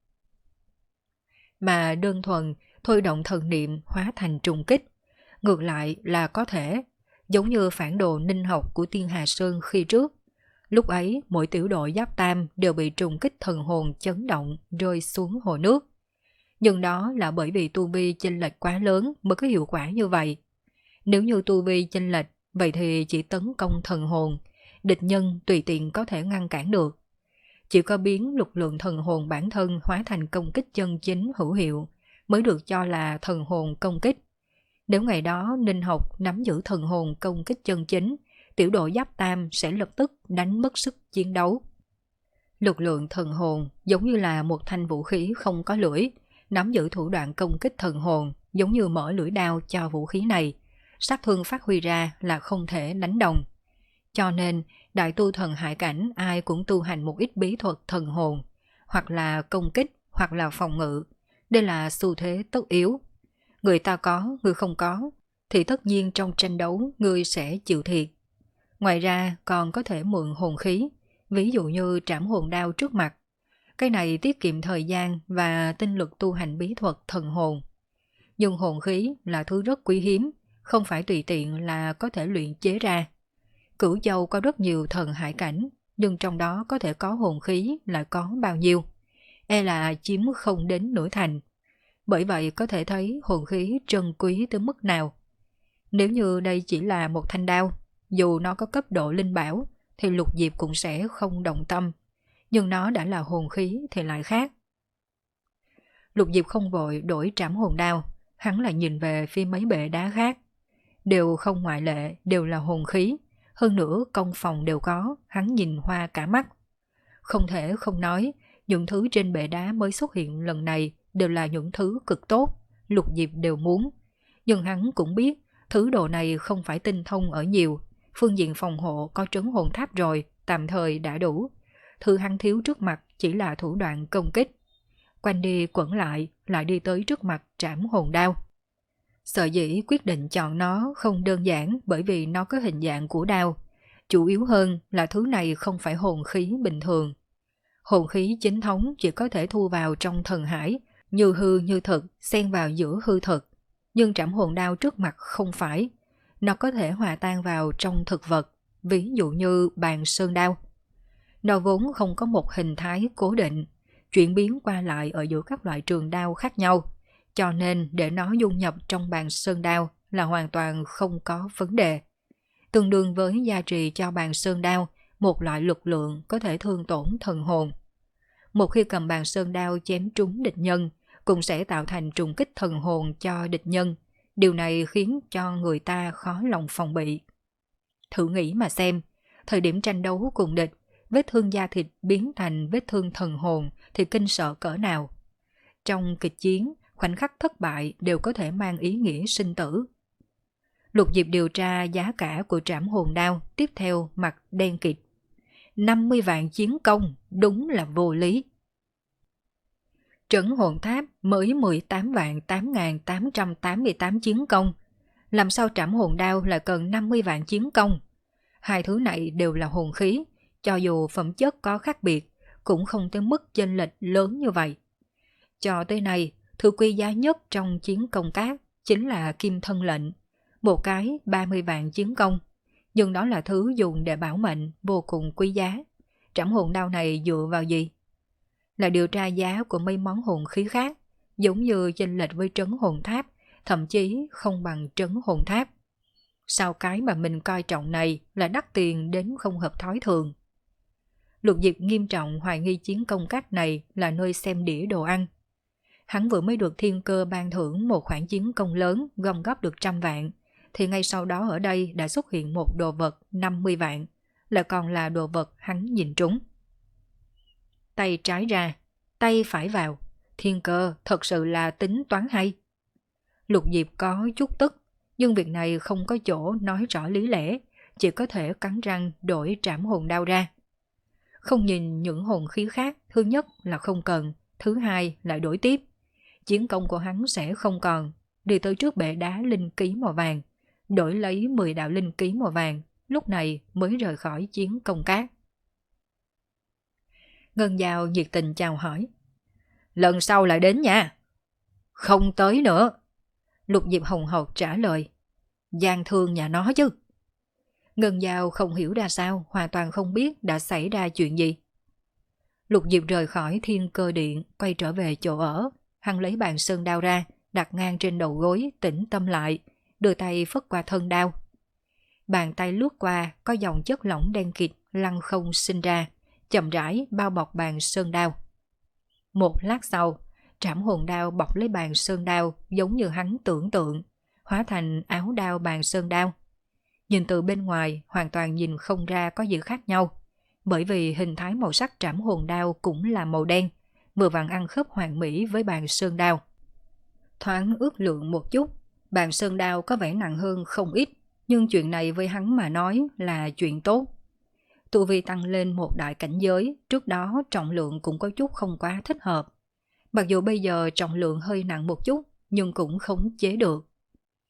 Mà đơn thuần thôi động thần niệm hóa thành trùng kích, ngược lại là có thể, giống như phản đồ ninh học của Tiên Hà Sơn khi trước. Lúc ấy mỗi tiểu đội giáp tam đều bị trùng kích thần hồn chấn động rơi xuống hồ nước. Nhưng đó là bởi vì tu vi chênh lệch quá lớn mới có hiệu quả như vậy. Nếu như tu vi chênh lệch, vậy thì chỉ tấn công thần hồn, địch nhân tùy tiện có thể ngăn cản được. Chỉ có biến lực lượng thần hồn bản thân hóa thành công kích chân chính hữu hiệu mới được cho là thần hồn công kích. Nếu ngày đó Ninh Học nắm giữ thần hồn công kích chân chính, tiểu đội giáp tam sẽ lập tức đánh mất sức chiến đấu. Lực lượng thần hồn giống như là một thanh vũ khí không có lưỡi, nắm giữ thủ đoạn công kích thần hồn giống như mở lưỡi đao cho vũ khí này, sát thương phát huy ra là không thể đánh đồng. Cho nên, đại tu thần hải cảnh ai cũng tu hành một ít bí thuật thần hồn, hoặc là công kích, hoặc là phòng ngự. Đây là xu thế tất yếu. Người ta có, người không có, thì tất nhiên trong tranh đấu ngươi sẽ chịu thiệt. Ngoài ra còn có thể mượn hồn khí, ví dụ như trảm hồn đao trước mặt. Cái này tiết kiệm thời gian và tinh lực tu hành bí thuật thần hồn. Nhưng hồn khí là thứ rất quý hiếm, không phải tùy tiện là có thể luyện chế ra. Cửu Châu có rất nhiều thần hải cảnh, nhưng trong đó có thể có hồn khí là có bao nhiêu? E là chiếm không đến nửa thành. Bởi vậy có thể thấy hồn khí trân quý tới mức nào. Nếu như đây chỉ là một thanh đao, dù nó có cấp độ linh bảo, thì Lục Diệp cũng sẽ không động tâm. Nhưng nó đã là hồn khí thì lại khác. Lục Diệp không vội đổi trảm hồn đao, hắn lại nhìn về phía mấy bệ đá khác. Đều không ngoại lệ, đều là hồn khí. Hơn nữa công phòng đều có, hắn nhìn hoa cả mắt. Không thể không nói, những thứ trên bệ đá mới xuất hiện lần này đều là những thứ cực tốt, Lục Diệp đều muốn. Nhưng hắn cũng biết, thứ đồ này không phải tinh thông ở nhiều, phương diện phòng hộ có trấn hồn tháp rồi, tạm thời đã đủ. Thứ hắn thiếu trước mặt chỉ là thủ đoạn công kích. Quanh đi quẩn lại, lại đi tới trước mặt trảm hồn đao. Sở dĩ quyết định chọn nó không đơn giản bởi vì nó có hình dạng của đao. Chủ yếu hơn là thứ này không phải hồn khí bình thường. Hồn khí chính thống chỉ có thể thu vào trong thần hải, như hư như thực, xen vào giữa hư thực. Nhưng trảm hồn đao trước mặt không phải. Nó có thể hòa tan vào trong thực vật, ví dụ như bàn sơn đao. Nó vốn không có một hình thái cố định, chuyển biến qua lại ở giữa các loại trường đao khác nhau. Cho nên để nó dung nhập trong bàn sơn đao là hoàn toàn không có vấn đề. Tương đương với gia trì cho bàn sơn đao một loại lực lượng có thể thương tổn thần hồn. Một khi cầm bàn sơn đao chém trúng địch nhân, cũng sẽ tạo thành trùng kích thần hồn cho địch nhân. Điều này khiến cho người ta khó lòng phòng bị. Thử nghĩ mà xem, thời điểm tranh đấu cùng địch, vết thương da thịt biến thành vết thương thần hồn thì kinh sợ cỡ nào. Trong kịch chiến, khoảnh khắc thất bại đều có thể mang ý nghĩa sinh tử. Lục Diệp điều tra giá cả của trảm hồn đao, tiếp theo mặt đen kịt. năm mươi vạn chiến công, đúng là vô lý. Trấn hồn tháp mới mười tám vạn tám nghìn tám trăm tám mươi tám chiến công. Làm sao trảm hồn đao lại cần năm mươi vạn chiến công? Hai thứ này đều là hồn khí, cho dù phẩm chất có khác biệt, cũng không tới mức chênh lệch lớn như vậy. Cho tới nay, thứ quý giá nhất trong chiến công cát chính là kim thân lệnh, một cái ba mươi vạn chiến công. Nhưng đó là thứ dùng để bảo mệnh, vô cùng quý giá. Trảm hồn đao này dựa vào gì? Là điều tra giá của mấy món hồn khí khác, giống như chênh lệch với trấn hồn tháp, thậm chí không bằng trấn hồn tháp. Sao cái mà mình coi trọng này là đắt tiền đến không hợp thói thường? Lục Diệp nghiêm trọng hoài nghi chiến công cát này là nơi xem đĩa đồ ăn. Hắn vừa mới được thiên cơ ban thưởng một khoản chiến công lớn gom góp được trăm vạn, thì ngay sau đó ở đây đã xuất hiện một đồ vật năm mươi vạn, lại còn là đồ vật hắn nhìn trúng. Tay trái ra, tay phải vào, thiên cơ thật sự là tính toán hay. Lục Diệp có chút tức, nhưng việc này không có chỗ nói rõ lý lẽ, chỉ có thể cắn răng đổi trảm hồn đao ra. Không nhìn những hồn khí khác, thứ nhất là không cần, thứ hai lại đổi tiếp. Chiến công của hắn sẽ không còn, đi tới trước bệ đá linh ký màu vàng, đổi lấy mười đạo linh ký màu vàng, lúc này mới rời khỏi chiến công cát. Ngân Giao nhiệt tình chào hỏi. Lần sau lại đến nha. Không tới nữa. Lục Diệp hồng hộc trả lời. Gian thương nhà nó chứ. Ngân Giao không hiểu ra sao, hoàn toàn không biết đã xảy ra chuyện gì. Lục Diệp rời khỏi thiên cơ điện, quay trở về chỗ ở. Hắn lấy bàn sơn đao ra, đặt ngang trên đầu gối, tĩnh tâm lại, đưa tay phất qua thân đao. Bàn tay lướt qua, có dòng chất lỏng đen kịt lăn không sinh ra, chậm rãi bao bọc bàn sơn đao. Một lát sau, trảm hồn đao bọc lấy bàn sơn đao giống như hắn tưởng tượng, hóa thành áo đao bàn sơn đao. Nhìn từ bên ngoài hoàn toàn nhìn không ra có gì khác nhau, bởi vì hình thái màu sắc trảm hồn đao cũng là màu đen, vừa vặn ăn khớp hoàn mỹ với bàn sơn đao. Thoáng ước lượng một chút, bàn sơn đao có vẻ nặng hơn không ít, nhưng chuyện này với hắn mà nói là chuyện tốt. Tu vi tăng lên một đại cảnh giới, trước đó trọng lượng cũng có chút không quá thích hợp. Mặc dù bây giờ trọng lượng hơi nặng một chút, nhưng cũng khống chế được.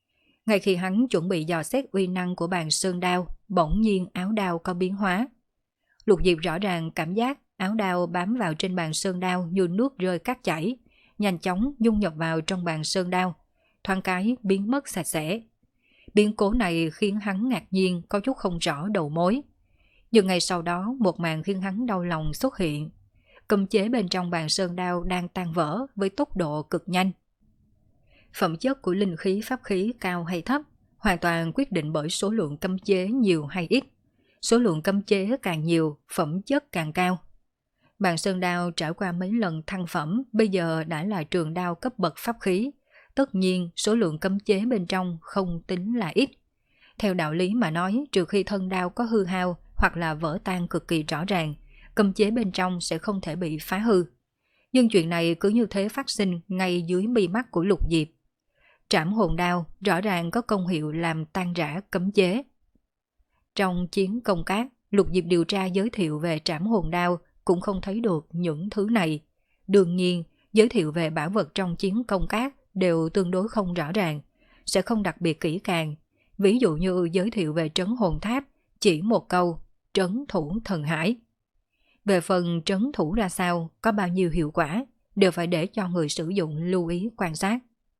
Ngay khi hắn chuẩn bị dò xét uy năng của bàn sơn đao, bỗng nhiên áo đao có biến hóa. Lục Diệp rõ ràng cảm giác áo đao bám vào trên bàn sơn đao như nước rơi cát chảy, nhanh chóng dung nhập vào trong bàn sơn đao, thoáng cái biến mất sạch sẽ. Biến cố này khiến hắn ngạc nhiên, có chút không rõ đầu mối. Nhưng ngay sau đó một màn khiến hắn đau lòng xuất hiện. Cấm chế bên trong bàn sơn đao đang tan vỡ với tốc độ cực nhanh. Phẩm chất của linh khí pháp khí cao hay thấp hoàn toàn quyết định bởi số lượng cấm chế nhiều hay ít. Số lượng cấm chế càng nhiều, phẩm chất càng cao. Bàn sơn đao trải qua mấy lần thăng phẩm, bây giờ đã là trường đao cấp bậc pháp khí. Tất nhiên, số lượng cấm chế bên trong không tính là ít. Theo đạo lý mà nói, trừ khi thân đao có hư hao hoặc là vỡ tan cực kỳ rõ ràng, cấm chế bên trong sẽ không thể bị phá hư. Nhưng chuyện này cứ như thế phát sinh ngay dưới mi mắt của Lục Diệp. Trảm hồn đao rõ ràng có công hiệu làm tan rã cấm chế. Trong chiến công cát, Lục Diệp điều tra giới thiệu về trảm hồn đao cũng không thấy được những thứ này. Đương nhiên, giới thiệu về bảo vật trong chiến công cát đều tương đối không rõ ràng, sẽ không đặc biệt kỹ càng. Ví dụ như giới thiệu về trấn hồn tháp, chỉ một câu, trấn thủ thần hải. Về phần trấn thủ ra sao, có bao nhiêu hiệu quả, đều phải để cho người sử dụng lưu ý quan sát.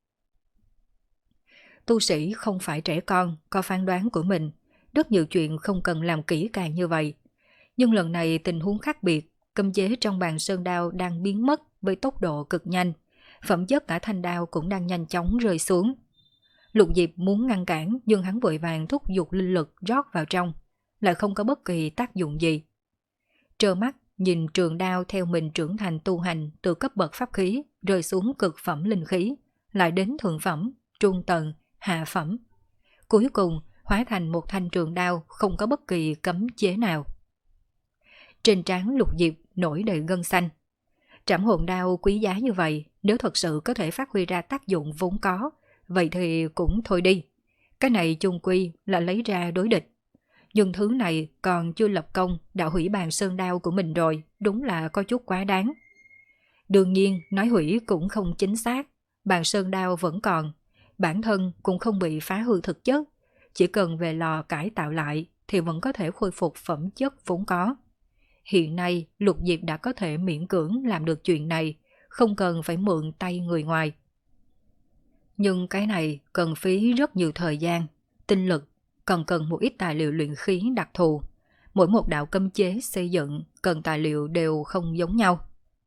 Tu sĩ không phải trẻ con, có phán đoán của mình, rất nhiều chuyện không cần làm kỹ càng như vậy. Nhưng lần này tình huống khác biệt, cấm chế trong bàn sơn đao đang biến mất với tốc độ cực nhanh, phẩm chất cả thanh đao cũng đang nhanh chóng rơi xuống. Lục Diệp muốn ngăn cản nhưng hắn vội vàng thúc giục linh lực rót vào trong, lại không có bất kỳ tác dụng gì. Trơ mắt nhìn trường đao theo mình trưởng thành tu hành từ cấp bậc pháp khí rơi xuống cực phẩm linh khí, lại đến thượng phẩm, trung tầng, hạ phẩm. Cuối cùng hóa thành một thanh trường đao không có bất kỳ cấm chế nào. Trên trán Lục Diệp nổi đầy gân xanh. Trảm hồn đao quý giá như vậy, nếu thật sự có thể phát huy ra tác dụng vốn có, vậy thì cũng thôi đi. Cái này chung quy là lấy ra đối địch. Nhưng thứ này còn chưa lập công đã hủy bàn sơn đao của mình rồi, đúng là có chút quá đáng. Đương nhiên, nói hủy cũng không chính xác, bàn sơn đao vẫn còn, bản thân cũng không bị phá hư thực chất, chỉ cần về lò cải tạo lại thì vẫn có thể khôi phục phẩm chất vốn có. Hiện nay, Lục Diệp đã có thể miễn cưỡng làm được chuyện này, không cần phải mượn tay người ngoài. Nhưng cái này cần phí rất nhiều thời gian, tinh lực, còn cần một ít tài liệu luyện khí đặc thù. Mỗi một đạo cấm chế xây dựng cần tài liệu đều không giống nhau.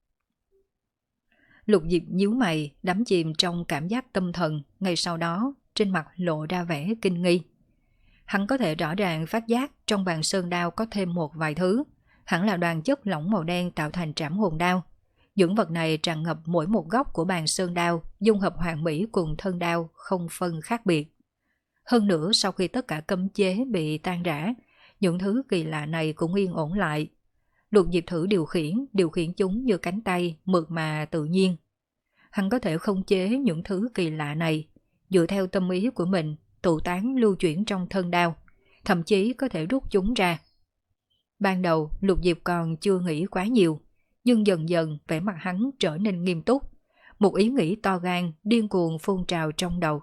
Lục Diệp nhíu mày, đắm chìm trong cảm giác tâm thần, ngay sau đó trên mặt lộ ra vẻ kinh nghi. Hắn có thể rõ ràng phát giác trong bàn sơn đao có thêm một vài thứ, hẳn là đoàn chất lỏng màu đen tạo thành trảm hồn đao. Những vật này tràn ngập mỗi một góc của bàn sơn đao, dung hợp hoàn mỹ cùng thân đao không phân khác biệt. Hơn nữa sau khi tất cả cấm chế bị tan rã, những thứ kỳ lạ này cũng yên ổn lại. Lục Diệp thử điều khiển, điều khiển chúng như cánh tay, mượt mà tự nhiên. Hắn có thể khống chế những thứ kỳ lạ này, dựa theo tâm ý của mình, tụ tán lưu chuyển trong thân đao, thậm chí có thể rút chúng ra. Ban đầu Lục Diệp còn chưa nghĩ quá nhiều, nhưng dần dần vẻ mặt hắn trở nên nghiêm túc. Một ý nghĩ to gan, điên cuồng phun trào trong đầu.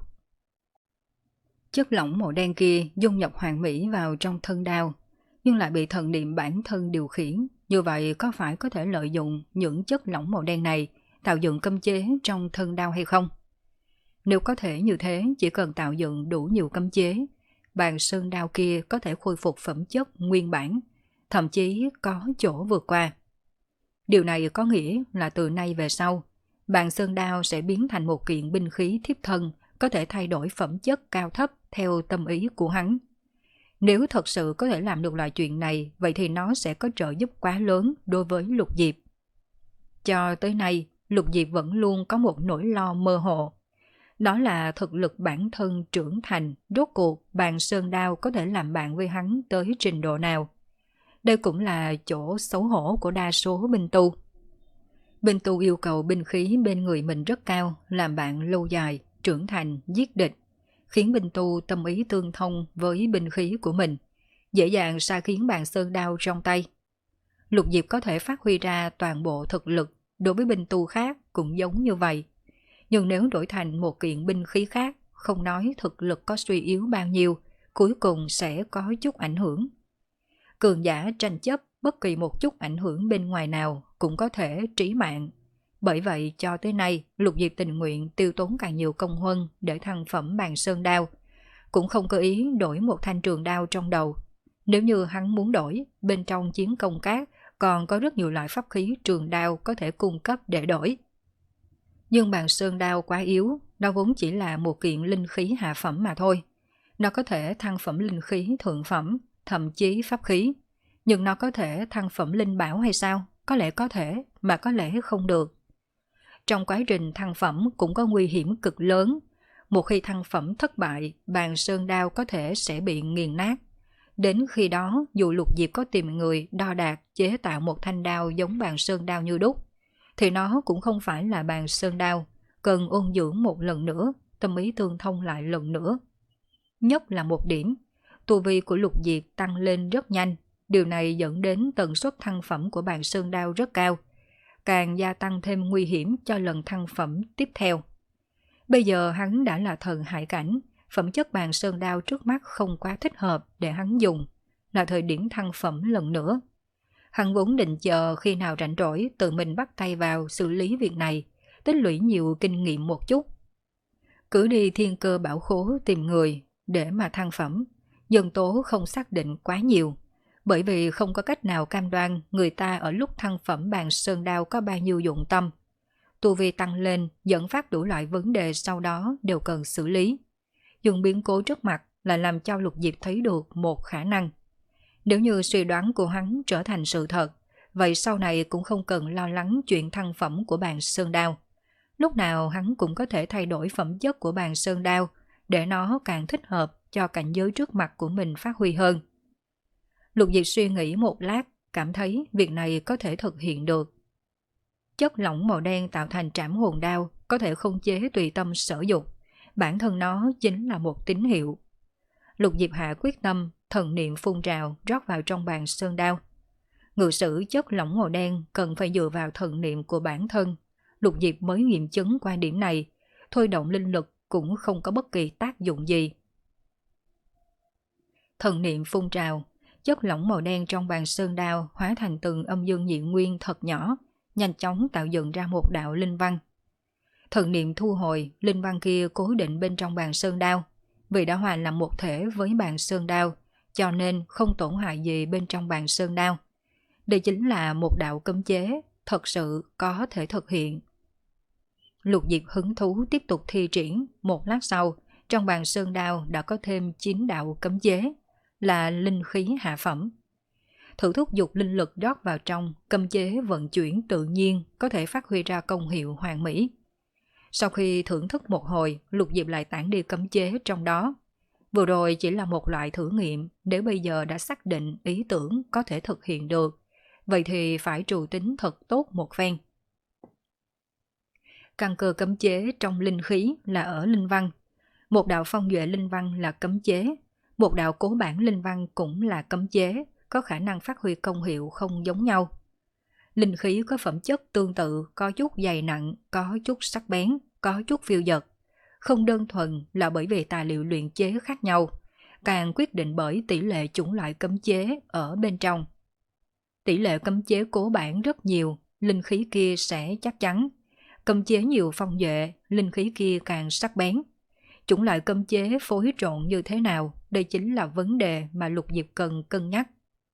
Chất lỏng màu đen kia dung nhập hoàn mỹ vào trong thân đao, nhưng lại bị thần niệm bản thân điều khiển. Như vậy có phải có thể lợi dụng những chất lỏng màu đen này tạo dựng cấm chế trong thân đao hay không? Nếu có thể như thế, chỉ cần tạo dựng đủ nhiều cấm chế, bàn sơn đao kia có thể khôi phục phẩm chất nguyên bản, thậm chí có chỗ vượt qua. Điều này có nghĩa là từ nay về sau, bàn sơn đao sẽ biến thành một kiện binh khí thiếp thân, có thể thay đổi phẩm chất cao thấp theo tâm ý của hắn. Nếu thật sự có thể làm được loại chuyện này, vậy thì nó sẽ có trợ giúp quá lớn đối với Lục Diệp. Cho tới nay, Lục Diệp vẫn luôn có một nỗi lo mơ hồ. Đó là thực lực bản thân trưởng thành, rốt cuộc bàn sơn đao có thể làm bạn với hắn tới trình độ nào. Đây cũng là chỗ xấu hổ của đa số binh tu. Binh tu yêu cầu binh khí bên người mình rất cao, làm bạn lâu dài, trưởng thành, giết địch, khiến binh tu tâm ý tương thông với binh khí của mình, dễ dàng sai khiến bàn sơn đao trong tay. Lục Diệp có thể phát huy ra toàn bộ thực lực, đối với binh tu khác cũng giống như vậy. Nhưng nếu đổi thành một kiện binh khí khác, không nói thực lực có suy yếu bao nhiêu, cuối cùng sẽ có chút ảnh hưởng. Cường giả tranh chấp bất kỳ một chút ảnh hưởng bên ngoài nào cũng có thể trí mạng. Bởi vậy cho tới nay, Lục Diệp tình nguyện tiêu tốn càng nhiều công huân để thăng phẩm bàn sơn đao, cũng không có ý đổi một thanh trường đao trong đầu. Nếu như hắn muốn đổi, bên trong chiến công cát còn có rất nhiều loại pháp khí trường đao có thể cung cấp để đổi. Nhưng bàn sơn đao quá yếu, nó vốn chỉ là một kiện linh khí hạ phẩm mà thôi. Nó có thể thăng phẩm linh khí thượng phẩm, thậm chí pháp khí. Nhưng nó có thể thăng phẩm linh bảo hay sao? Có lẽ có thể, mà có lẽ không được. Trong quá trình thăng phẩm cũng có nguy hiểm cực lớn. Một khi thăng phẩm thất bại, bàn sơn đao có thể sẽ bị nghiền nát. Đến khi đó, dù Lục Diệp có tìm người đo đạc chế tạo một thanh đao giống bàn sơn đao như đúc, thì nó cũng không phải là bàn sơn đao, cần ôn dưỡng một lần nữa, tâm ý tương thông lại lần nữa. Nhất là một điểm, tu vi của Lục Diệp tăng lên rất nhanh, điều này dẫn đến tần suất thăng phẩm của bàn sơn đao rất cao, càng gia tăng thêm nguy hiểm cho lần thăng phẩm tiếp theo. Bây giờ hắn đã là thần hải cảnh, phẩm chất bàn sơn đao trước mắt không quá thích hợp để hắn dùng, là thời điểm thăng phẩm lần nữa. Hắn vốn định chờ khi nào rảnh rỗi tự mình bắt tay vào xử lý việc này, tích lũy nhiều kinh nghiệm một chút. Cứ đi thiên cơ bảo khố tìm người để mà thăng phẩm, nhân tố không xác định quá nhiều, bởi vì không có cách nào cam đoan người ta ở lúc thăng phẩm bàn sơn đao có bao nhiêu dụng tâm. Tu vi tăng lên dẫn phát đủ loại vấn đề sau đó đều cần xử lý. Dùng biến cố trước mặt là làm cho Lục Diệp thấy được một khả năng. Nếu như suy đoán của hắn trở thành sự thật, vậy sau này cũng không cần lo lắng chuyện thăng phẩm của bàn sơn đao. Lúc nào hắn cũng có thể thay đổi phẩm chất của bàn sơn đao để nó càng thích hợp cho cảnh giới trước mặt của mình phát huy hơn. Lục Diệp suy nghĩ một lát, cảm thấy việc này có thể thực hiện được. Chất lỏng màu đen tạo thành trảm hồn đao có thể khống chế tùy tâm sở dục, bản thân nó chính là một tín hiệu. Lục Diệp hạ quyết tâm, thần niệm phun trào rót vào trong bàn sơn đao. Ngự sử chất lỏng màu đen cần phải dựa vào thần niệm của bản thân. Lục Diệp mới nghiệm chứng qua điểm này, thôi động linh lực cũng không có bất kỳ tác dụng gì. Thần niệm phun trào, chất lỏng màu đen trong bàn sơn đao hóa thành từng âm dương nhị nguyên thật nhỏ, nhanh chóng tạo dựng ra một đạo linh văn. Thần niệm thu hồi, linh văn kia cố định bên trong bàn sơn đao, vì đã hòa làm một thể với bàn sơn đao, cho nên không tổn hại gì bên trong bàn sơn đao. Đây chính là một đạo cấm chế, thật sự có thể thực hiện. Lục Diệp hứng thú tiếp tục thi triển, một lát sau, trong bàn sơn đao đã có thêm chín đạo cấm chế, là linh khí hạ phẩm. Thử thúc dục linh lực rót vào trong, cấm chế vận chuyển tự nhiên có thể phát huy ra công hiệu hoàn mỹ. Sau khi thưởng thức một hồi, Lục Diệp lại tản đi cấm chế trong đó. Vừa rồi chỉ là một loại thử nghiệm, nếu bây giờ đã xác định ý tưởng có thể thực hiện được, vậy thì phải trù tính thật tốt một phen. Căn cơ cấm chế trong linh khí là ở linh văn. Một đạo phong duệ linh văn là cấm chế, một đạo cố bản linh văn cũng là cấm chế, có khả năng phát huy công hiệu không giống nhau. Linh khí có phẩm chất tương tự, có chút dày nặng, có chút sắc bén, có chút phiêu dật. Không đơn thuần là bởi vì tài liệu luyện chế khác nhau, càng quyết định bởi tỷ lệ chủng loại cấm chế ở bên trong. Tỷ lệ cấm chế cố bản rất nhiều, linh khí kia sẽ chắc chắn. Cấm chế nhiều phong duệ, linh khí kia càng sắc bén. Chủng loại cấm chế phối trộn như thế nào, đây chính là vấn đề mà Lục Diệp cần cân nhắc.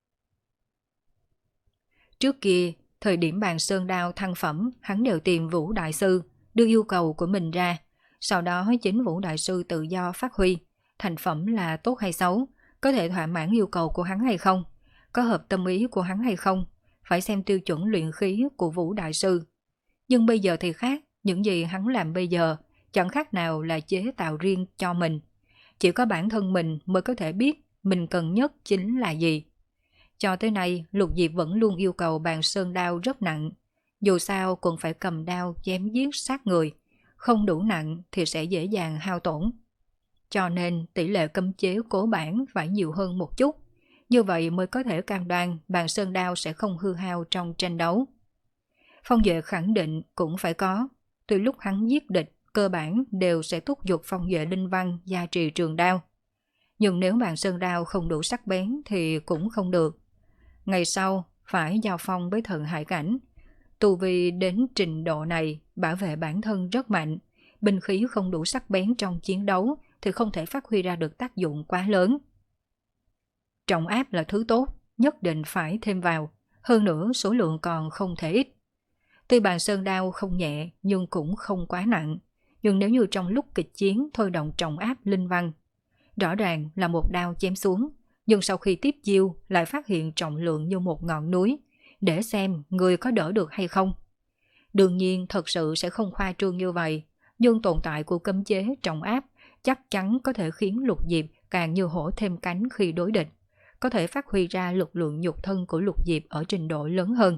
Trước kia, thời điểm bàn sơn đao thăng phẩm, hắn đều tìm Vũ Đại Sư, đưa yêu cầu của mình ra. Sau đó chính Vũ Đại Sư tự do phát huy, thành phẩm là tốt hay xấu, có thể thỏa mãn yêu cầu của hắn hay không, có hợp tâm ý của hắn hay không, phải xem tiêu chuẩn luyện khí của Vũ Đại Sư. Nhưng bây giờ thì khác, những gì hắn làm bây giờ chẳng khác nào là chế tạo riêng cho mình. Chỉ có bản thân mình mới có thể biết mình cần nhất chính là gì. Cho tới nay, Lục Diệp vẫn luôn yêu cầu bàn sơn đao rất nặng. Dù sao cũng phải cầm đao chém giết sát người, không đủ nặng thì sẽ dễ dàng hao tổn. Cho nên tỷ lệ cấm chế cố bản phải nhiều hơn một chút. Như vậy mới có thể cam đoan bàn sơn đao sẽ không hư hao trong tranh đấu. Phong duệ khẳng định cũng phải có. Từ lúc hắn giết địch cơ bản đều sẽ thúc giục phong duệ linh văn gia trì trường đao. Nhưng nếu bàn sơn đao không đủ sắc bén thì cũng không được. Ngày sau phải giao phong với thần hải cảnh. Tu vi đến trình độ này bảo vệ bản thân rất mạnh. Binh khí không đủ sắc bén trong chiến đấu thì không thể phát huy ra được tác dụng quá lớn. Trọng áp là thứ tốt, nhất định phải thêm vào. Hơn nữa số lượng còn không thể ít. Tuy bàn sơn đao không nhẹ nhưng cũng không quá nặng. Nhưng nếu như trong lúc kịch chiến thôi động trọng áp linh văn, rõ ràng là một đao chém xuống, nhưng sau khi tiếp chiêu lại phát hiện trọng lượng như một ngọn núi, để xem người có đỡ được hay không. Đương nhiên thật sự sẽ không khoa trương như vậy, nhưng tồn tại của cấm chế trọng áp chắc chắn có thể khiến Lục Diệp càng như hổ thêm cánh khi đối địch, có thể phát huy ra lực lượng nhục thân của Lục Diệp ở trình độ lớn hơn.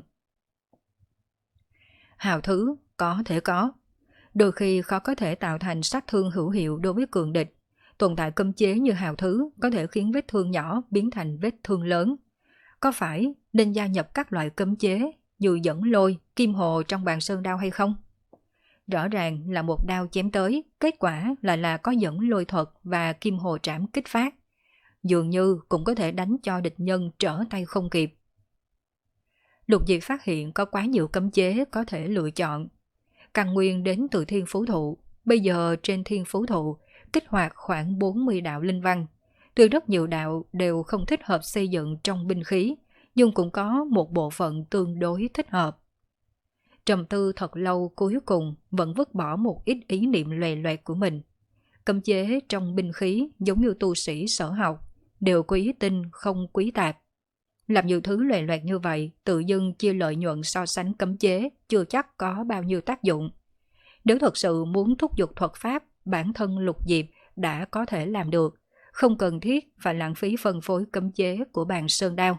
Hào thứ có thể có, đôi khi khó có thể tạo thành sát thương hữu hiệu đối với cường địch. Tồn tại cấm chế như hào thứ có thể khiến vết thương nhỏ biến thành vết thương lớn. Có phải nên gia nhập các loại cấm chế như dẫn lôi, kim hồ trong bàn sơn đao hay không? Rõ ràng là một đao chém tới, kết quả là là có dẫn lôi thuật và kim hồ trảm kích phát. Dường như cũng có thể đánh cho địch nhân trở tay không kịp. Lục Diệp phát hiện có quá nhiều cấm chế có thể lựa chọn. Căn nguyên đến từ thiên phú thụ. Bây giờ trên thiên phú thụ kích hoạt khoảng bốn mươi đạo linh văn. Tuy rất nhiều đạo đều không thích hợp xây dựng trong binh khí, nhưng cũng có một bộ phận tương đối thích hợp. Trầm tư thật lâu, cuối cùng vẫn vứt bỏ một ít ý niệm lòe loẹt của mình. Cấm chế trong binh khí giống như tu sĩ sở học, đều quý tinh không quý tạp. Làm nhiều thứ lòe loẹt như vậy, tự dưng chia lợi nhuận so sánh cấm chế chưa chắc có bao nhiêu tác dụng. Nếu thật sự muốn thúc giục thuật pháp, bản thân Lục Diệp đã có thể làm được, không cần thiết phải lãng phí phân phối cấm chế của bàn sơn đao.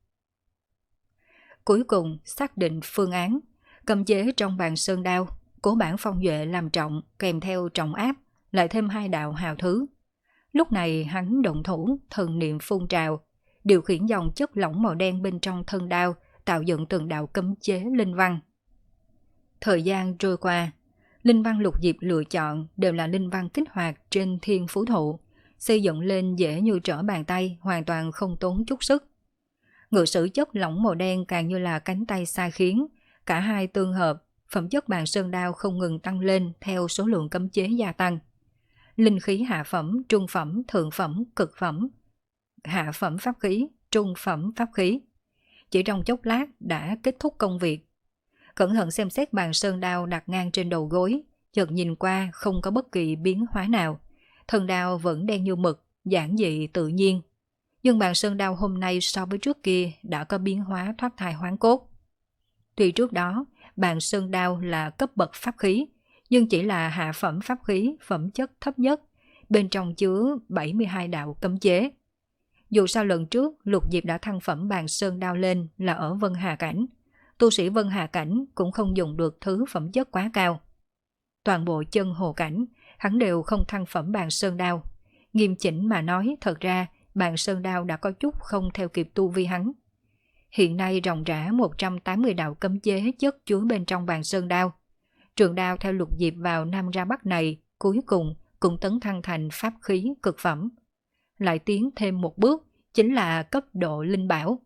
Cuối cùng xác định phương án, cấm chế trong bàn sơn đao, cố bản phong duệ làm trọng kèm theo trọng áp, lại thêm hai đạo hào thứ. Lúc này hắn động thủ, thần niệm phun trào, điều khiển dòng chất lỏng màu đen bên trong thân đao, tạo dựng từng đạo cấm chế linh văn. Thời gian trôi qua, linh văn Lục Diệp lựa chọn đều là linh văn kích hoạt trên thiên phú thụ, xây dựng lên dễ như trở bàn tay, hoàn toàn không tốn chút sức. Ngự sử chất lỏng màu đen càng như là cánh tay sai khiến, cả hai tương hợp, phẩm chất bàn sơn đao không ngừng tăng lên theo số lượng cấm chế gia tăng. Linh khí hạ phẩm, trung phẩm, thượng phẩm, cực phẩm, hạ phẩm pháp khí, trung phẩm pháp khí. Chỉ trong chốc lát đã kết thúc công việc. Cẩn thận xem xét bàn sơn đao đặt ngang trên đầu gối, chợt nhìn qua không có bất kỳ biến hóa nào. Thân đao vẫn đen như mực, giản dị tự nhiên. Nhưng bàn sơn đao hôm nay so với trước kia đã có biến hóa thoát thai hoán cốt. Tuy trước đó, bàn sơn đao là cấp bậc pháp khí, nhưng chỉ là hạ phẩm pháp khí, phẩm chất thấp nhất, bên trong chứa bảy mươi hai đạo cấm chế. Dù sao lần trước Lục Diệp đã thăng phẩm bàn sơn đao lên là ở Vân Hà Cảnh, tu sĩ Vân Hà Cảnh cũng không dùng được thứ phẩm chất quá cao. Toàn bộ chân hồ cảnh, hắn đều không thăng phẩm bàn sơn đao. Nghiêm chỉnh mà nói, thật ra bàn sơn đao đã có chút không theo kịp tu vi hắn. Hiện nay ròng rã một trăm tám mươi đạo cấm chế chất chứa bên trong bàn sơn đao. Trường đao theo Lục Diệp vào Nam ra Bắc này, cuối cùng cũng tấn thăng thành pháp khí cực phẩm. Lại tiến thêm một bước, chính là cấp độ linh bảo.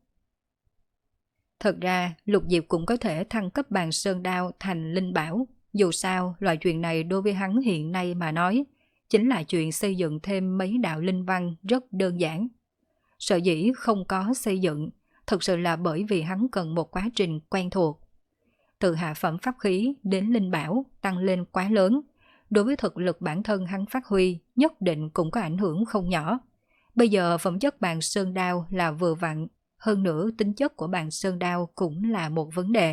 Thật ra, Lục Diệp cũng có thể thăng cấp bàn sơn đao thành linh bảo. Dù sao, loại chuyện này đối với hắn hiện nay mà nói, chính là chuyện xây dựng thêm mấy đạo linh văn rất đơn giản. Sở dĩ không có xây dựng, thực sự là bởi vì hắn cần một quá trình quen thuộc. Từ hạ phẩm pháp khí đến linh bảo tăng lên quá lớn, đối với thực lực bản thân hắn phát huy nhất định cũng có ảnh hưởng không nhỏ. Bây giờ phẩm chất bàn sơn đao là vừa vặn, hơn nữa tính chất của bàn sơn đao cũng là một vấn đề.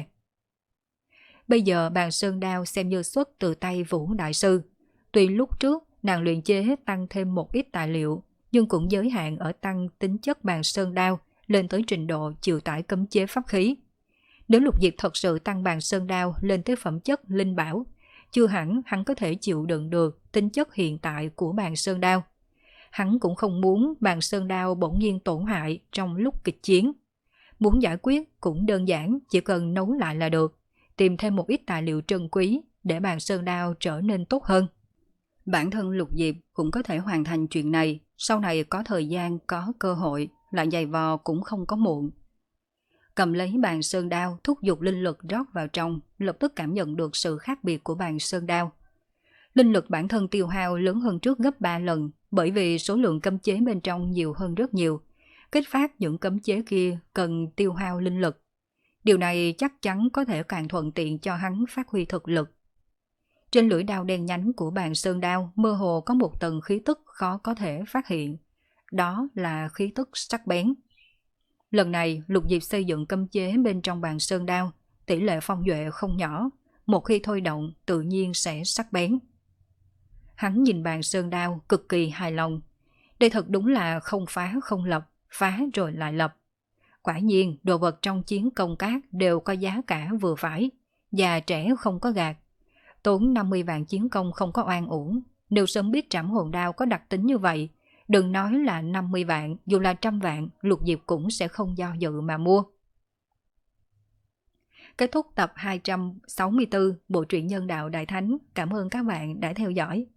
Bây giờ bàn sơn đao xem như xuất từ tay Vũ Đại Sư. Tuy lúc trước nàng luyện chế tăng thêm một ít tài liệu, nhưng cũng giới hạn ở tăng tính chất bàn sơn đao lên tới trình độ chịu tải cấm chế pháp khí. Nếu Lục Diệp thật sự tăng bàn sơn đao lên tới phẩm chất linh bảo, chưa hẳn hắn có thể chịu đựng được tính chất hiện tại của bàn sơn đao. Hắn cũng không muốn bàn sơn đao bỗng nhiên tổn hại trong lúc kịch chiến. Muốn giải quyết cũng đơn giản, chỉ cần nấu lại là được, tìm thêm một ít tài liệu trân quý, để bàn sơn đao trở nên tốt hơn. Bản thân Lục Diệp cũng có thể hoàn thành chuyện này, sau này có thời gian, có cơ hội, lại giày vò cũng không có muộn. Cầm lấy bàn sơn đao, thúc giục linh lực rót vào trong, lập tức cảm nhận được sự khác biệt của bàn sơn đao. Linh lực bản thân tiêu hao lớn hơn trước gấp ba lần, bởi vì số lượng cấm chế bên trong nhiều hơn rất nhiều. Kích phát những cấm chế kia cần tiêu hao linh lực. Điều này chắc chắn có thể càng thuận tiện cho hắn phát huy thực lực. Trên lưỡi đao đen nhánh của bàn sơn đao mơ hồ có một tầng khí tức khó có thể phát hiện. Đó là khí tức sắc bén. Lần này Lục Diệp xây dựng cấm chế bên trong bàn sơn đao, tỷ lệ phong duệ không nhỏ, một khi thôi động tự nhiên sẽ sắc bén. Hắn nhìn bàn sơn đao cực kỳ hài lòng. Đây thật đúng là không phá không lập, phá rồi lại lập. Quả nhiên đồ vật trong chiến công cát đều có giá cả vừa phải, già trẻ không có gạt. Tốn năm mươi vạn chiến công không có oan uổng, nếu sớm biết trảm hồn đao có đặc tính như vậy, đừng nói là năm mươi vạn, dù là trăm vạn, Lục Diệp cũng sẽ không do dự mà mua. Kết thúc tập hai trăm sáu mươi tư Bộ truyện Nhân Đạo Đại Thánh. Cảm ơn các bạn đã theo dõi.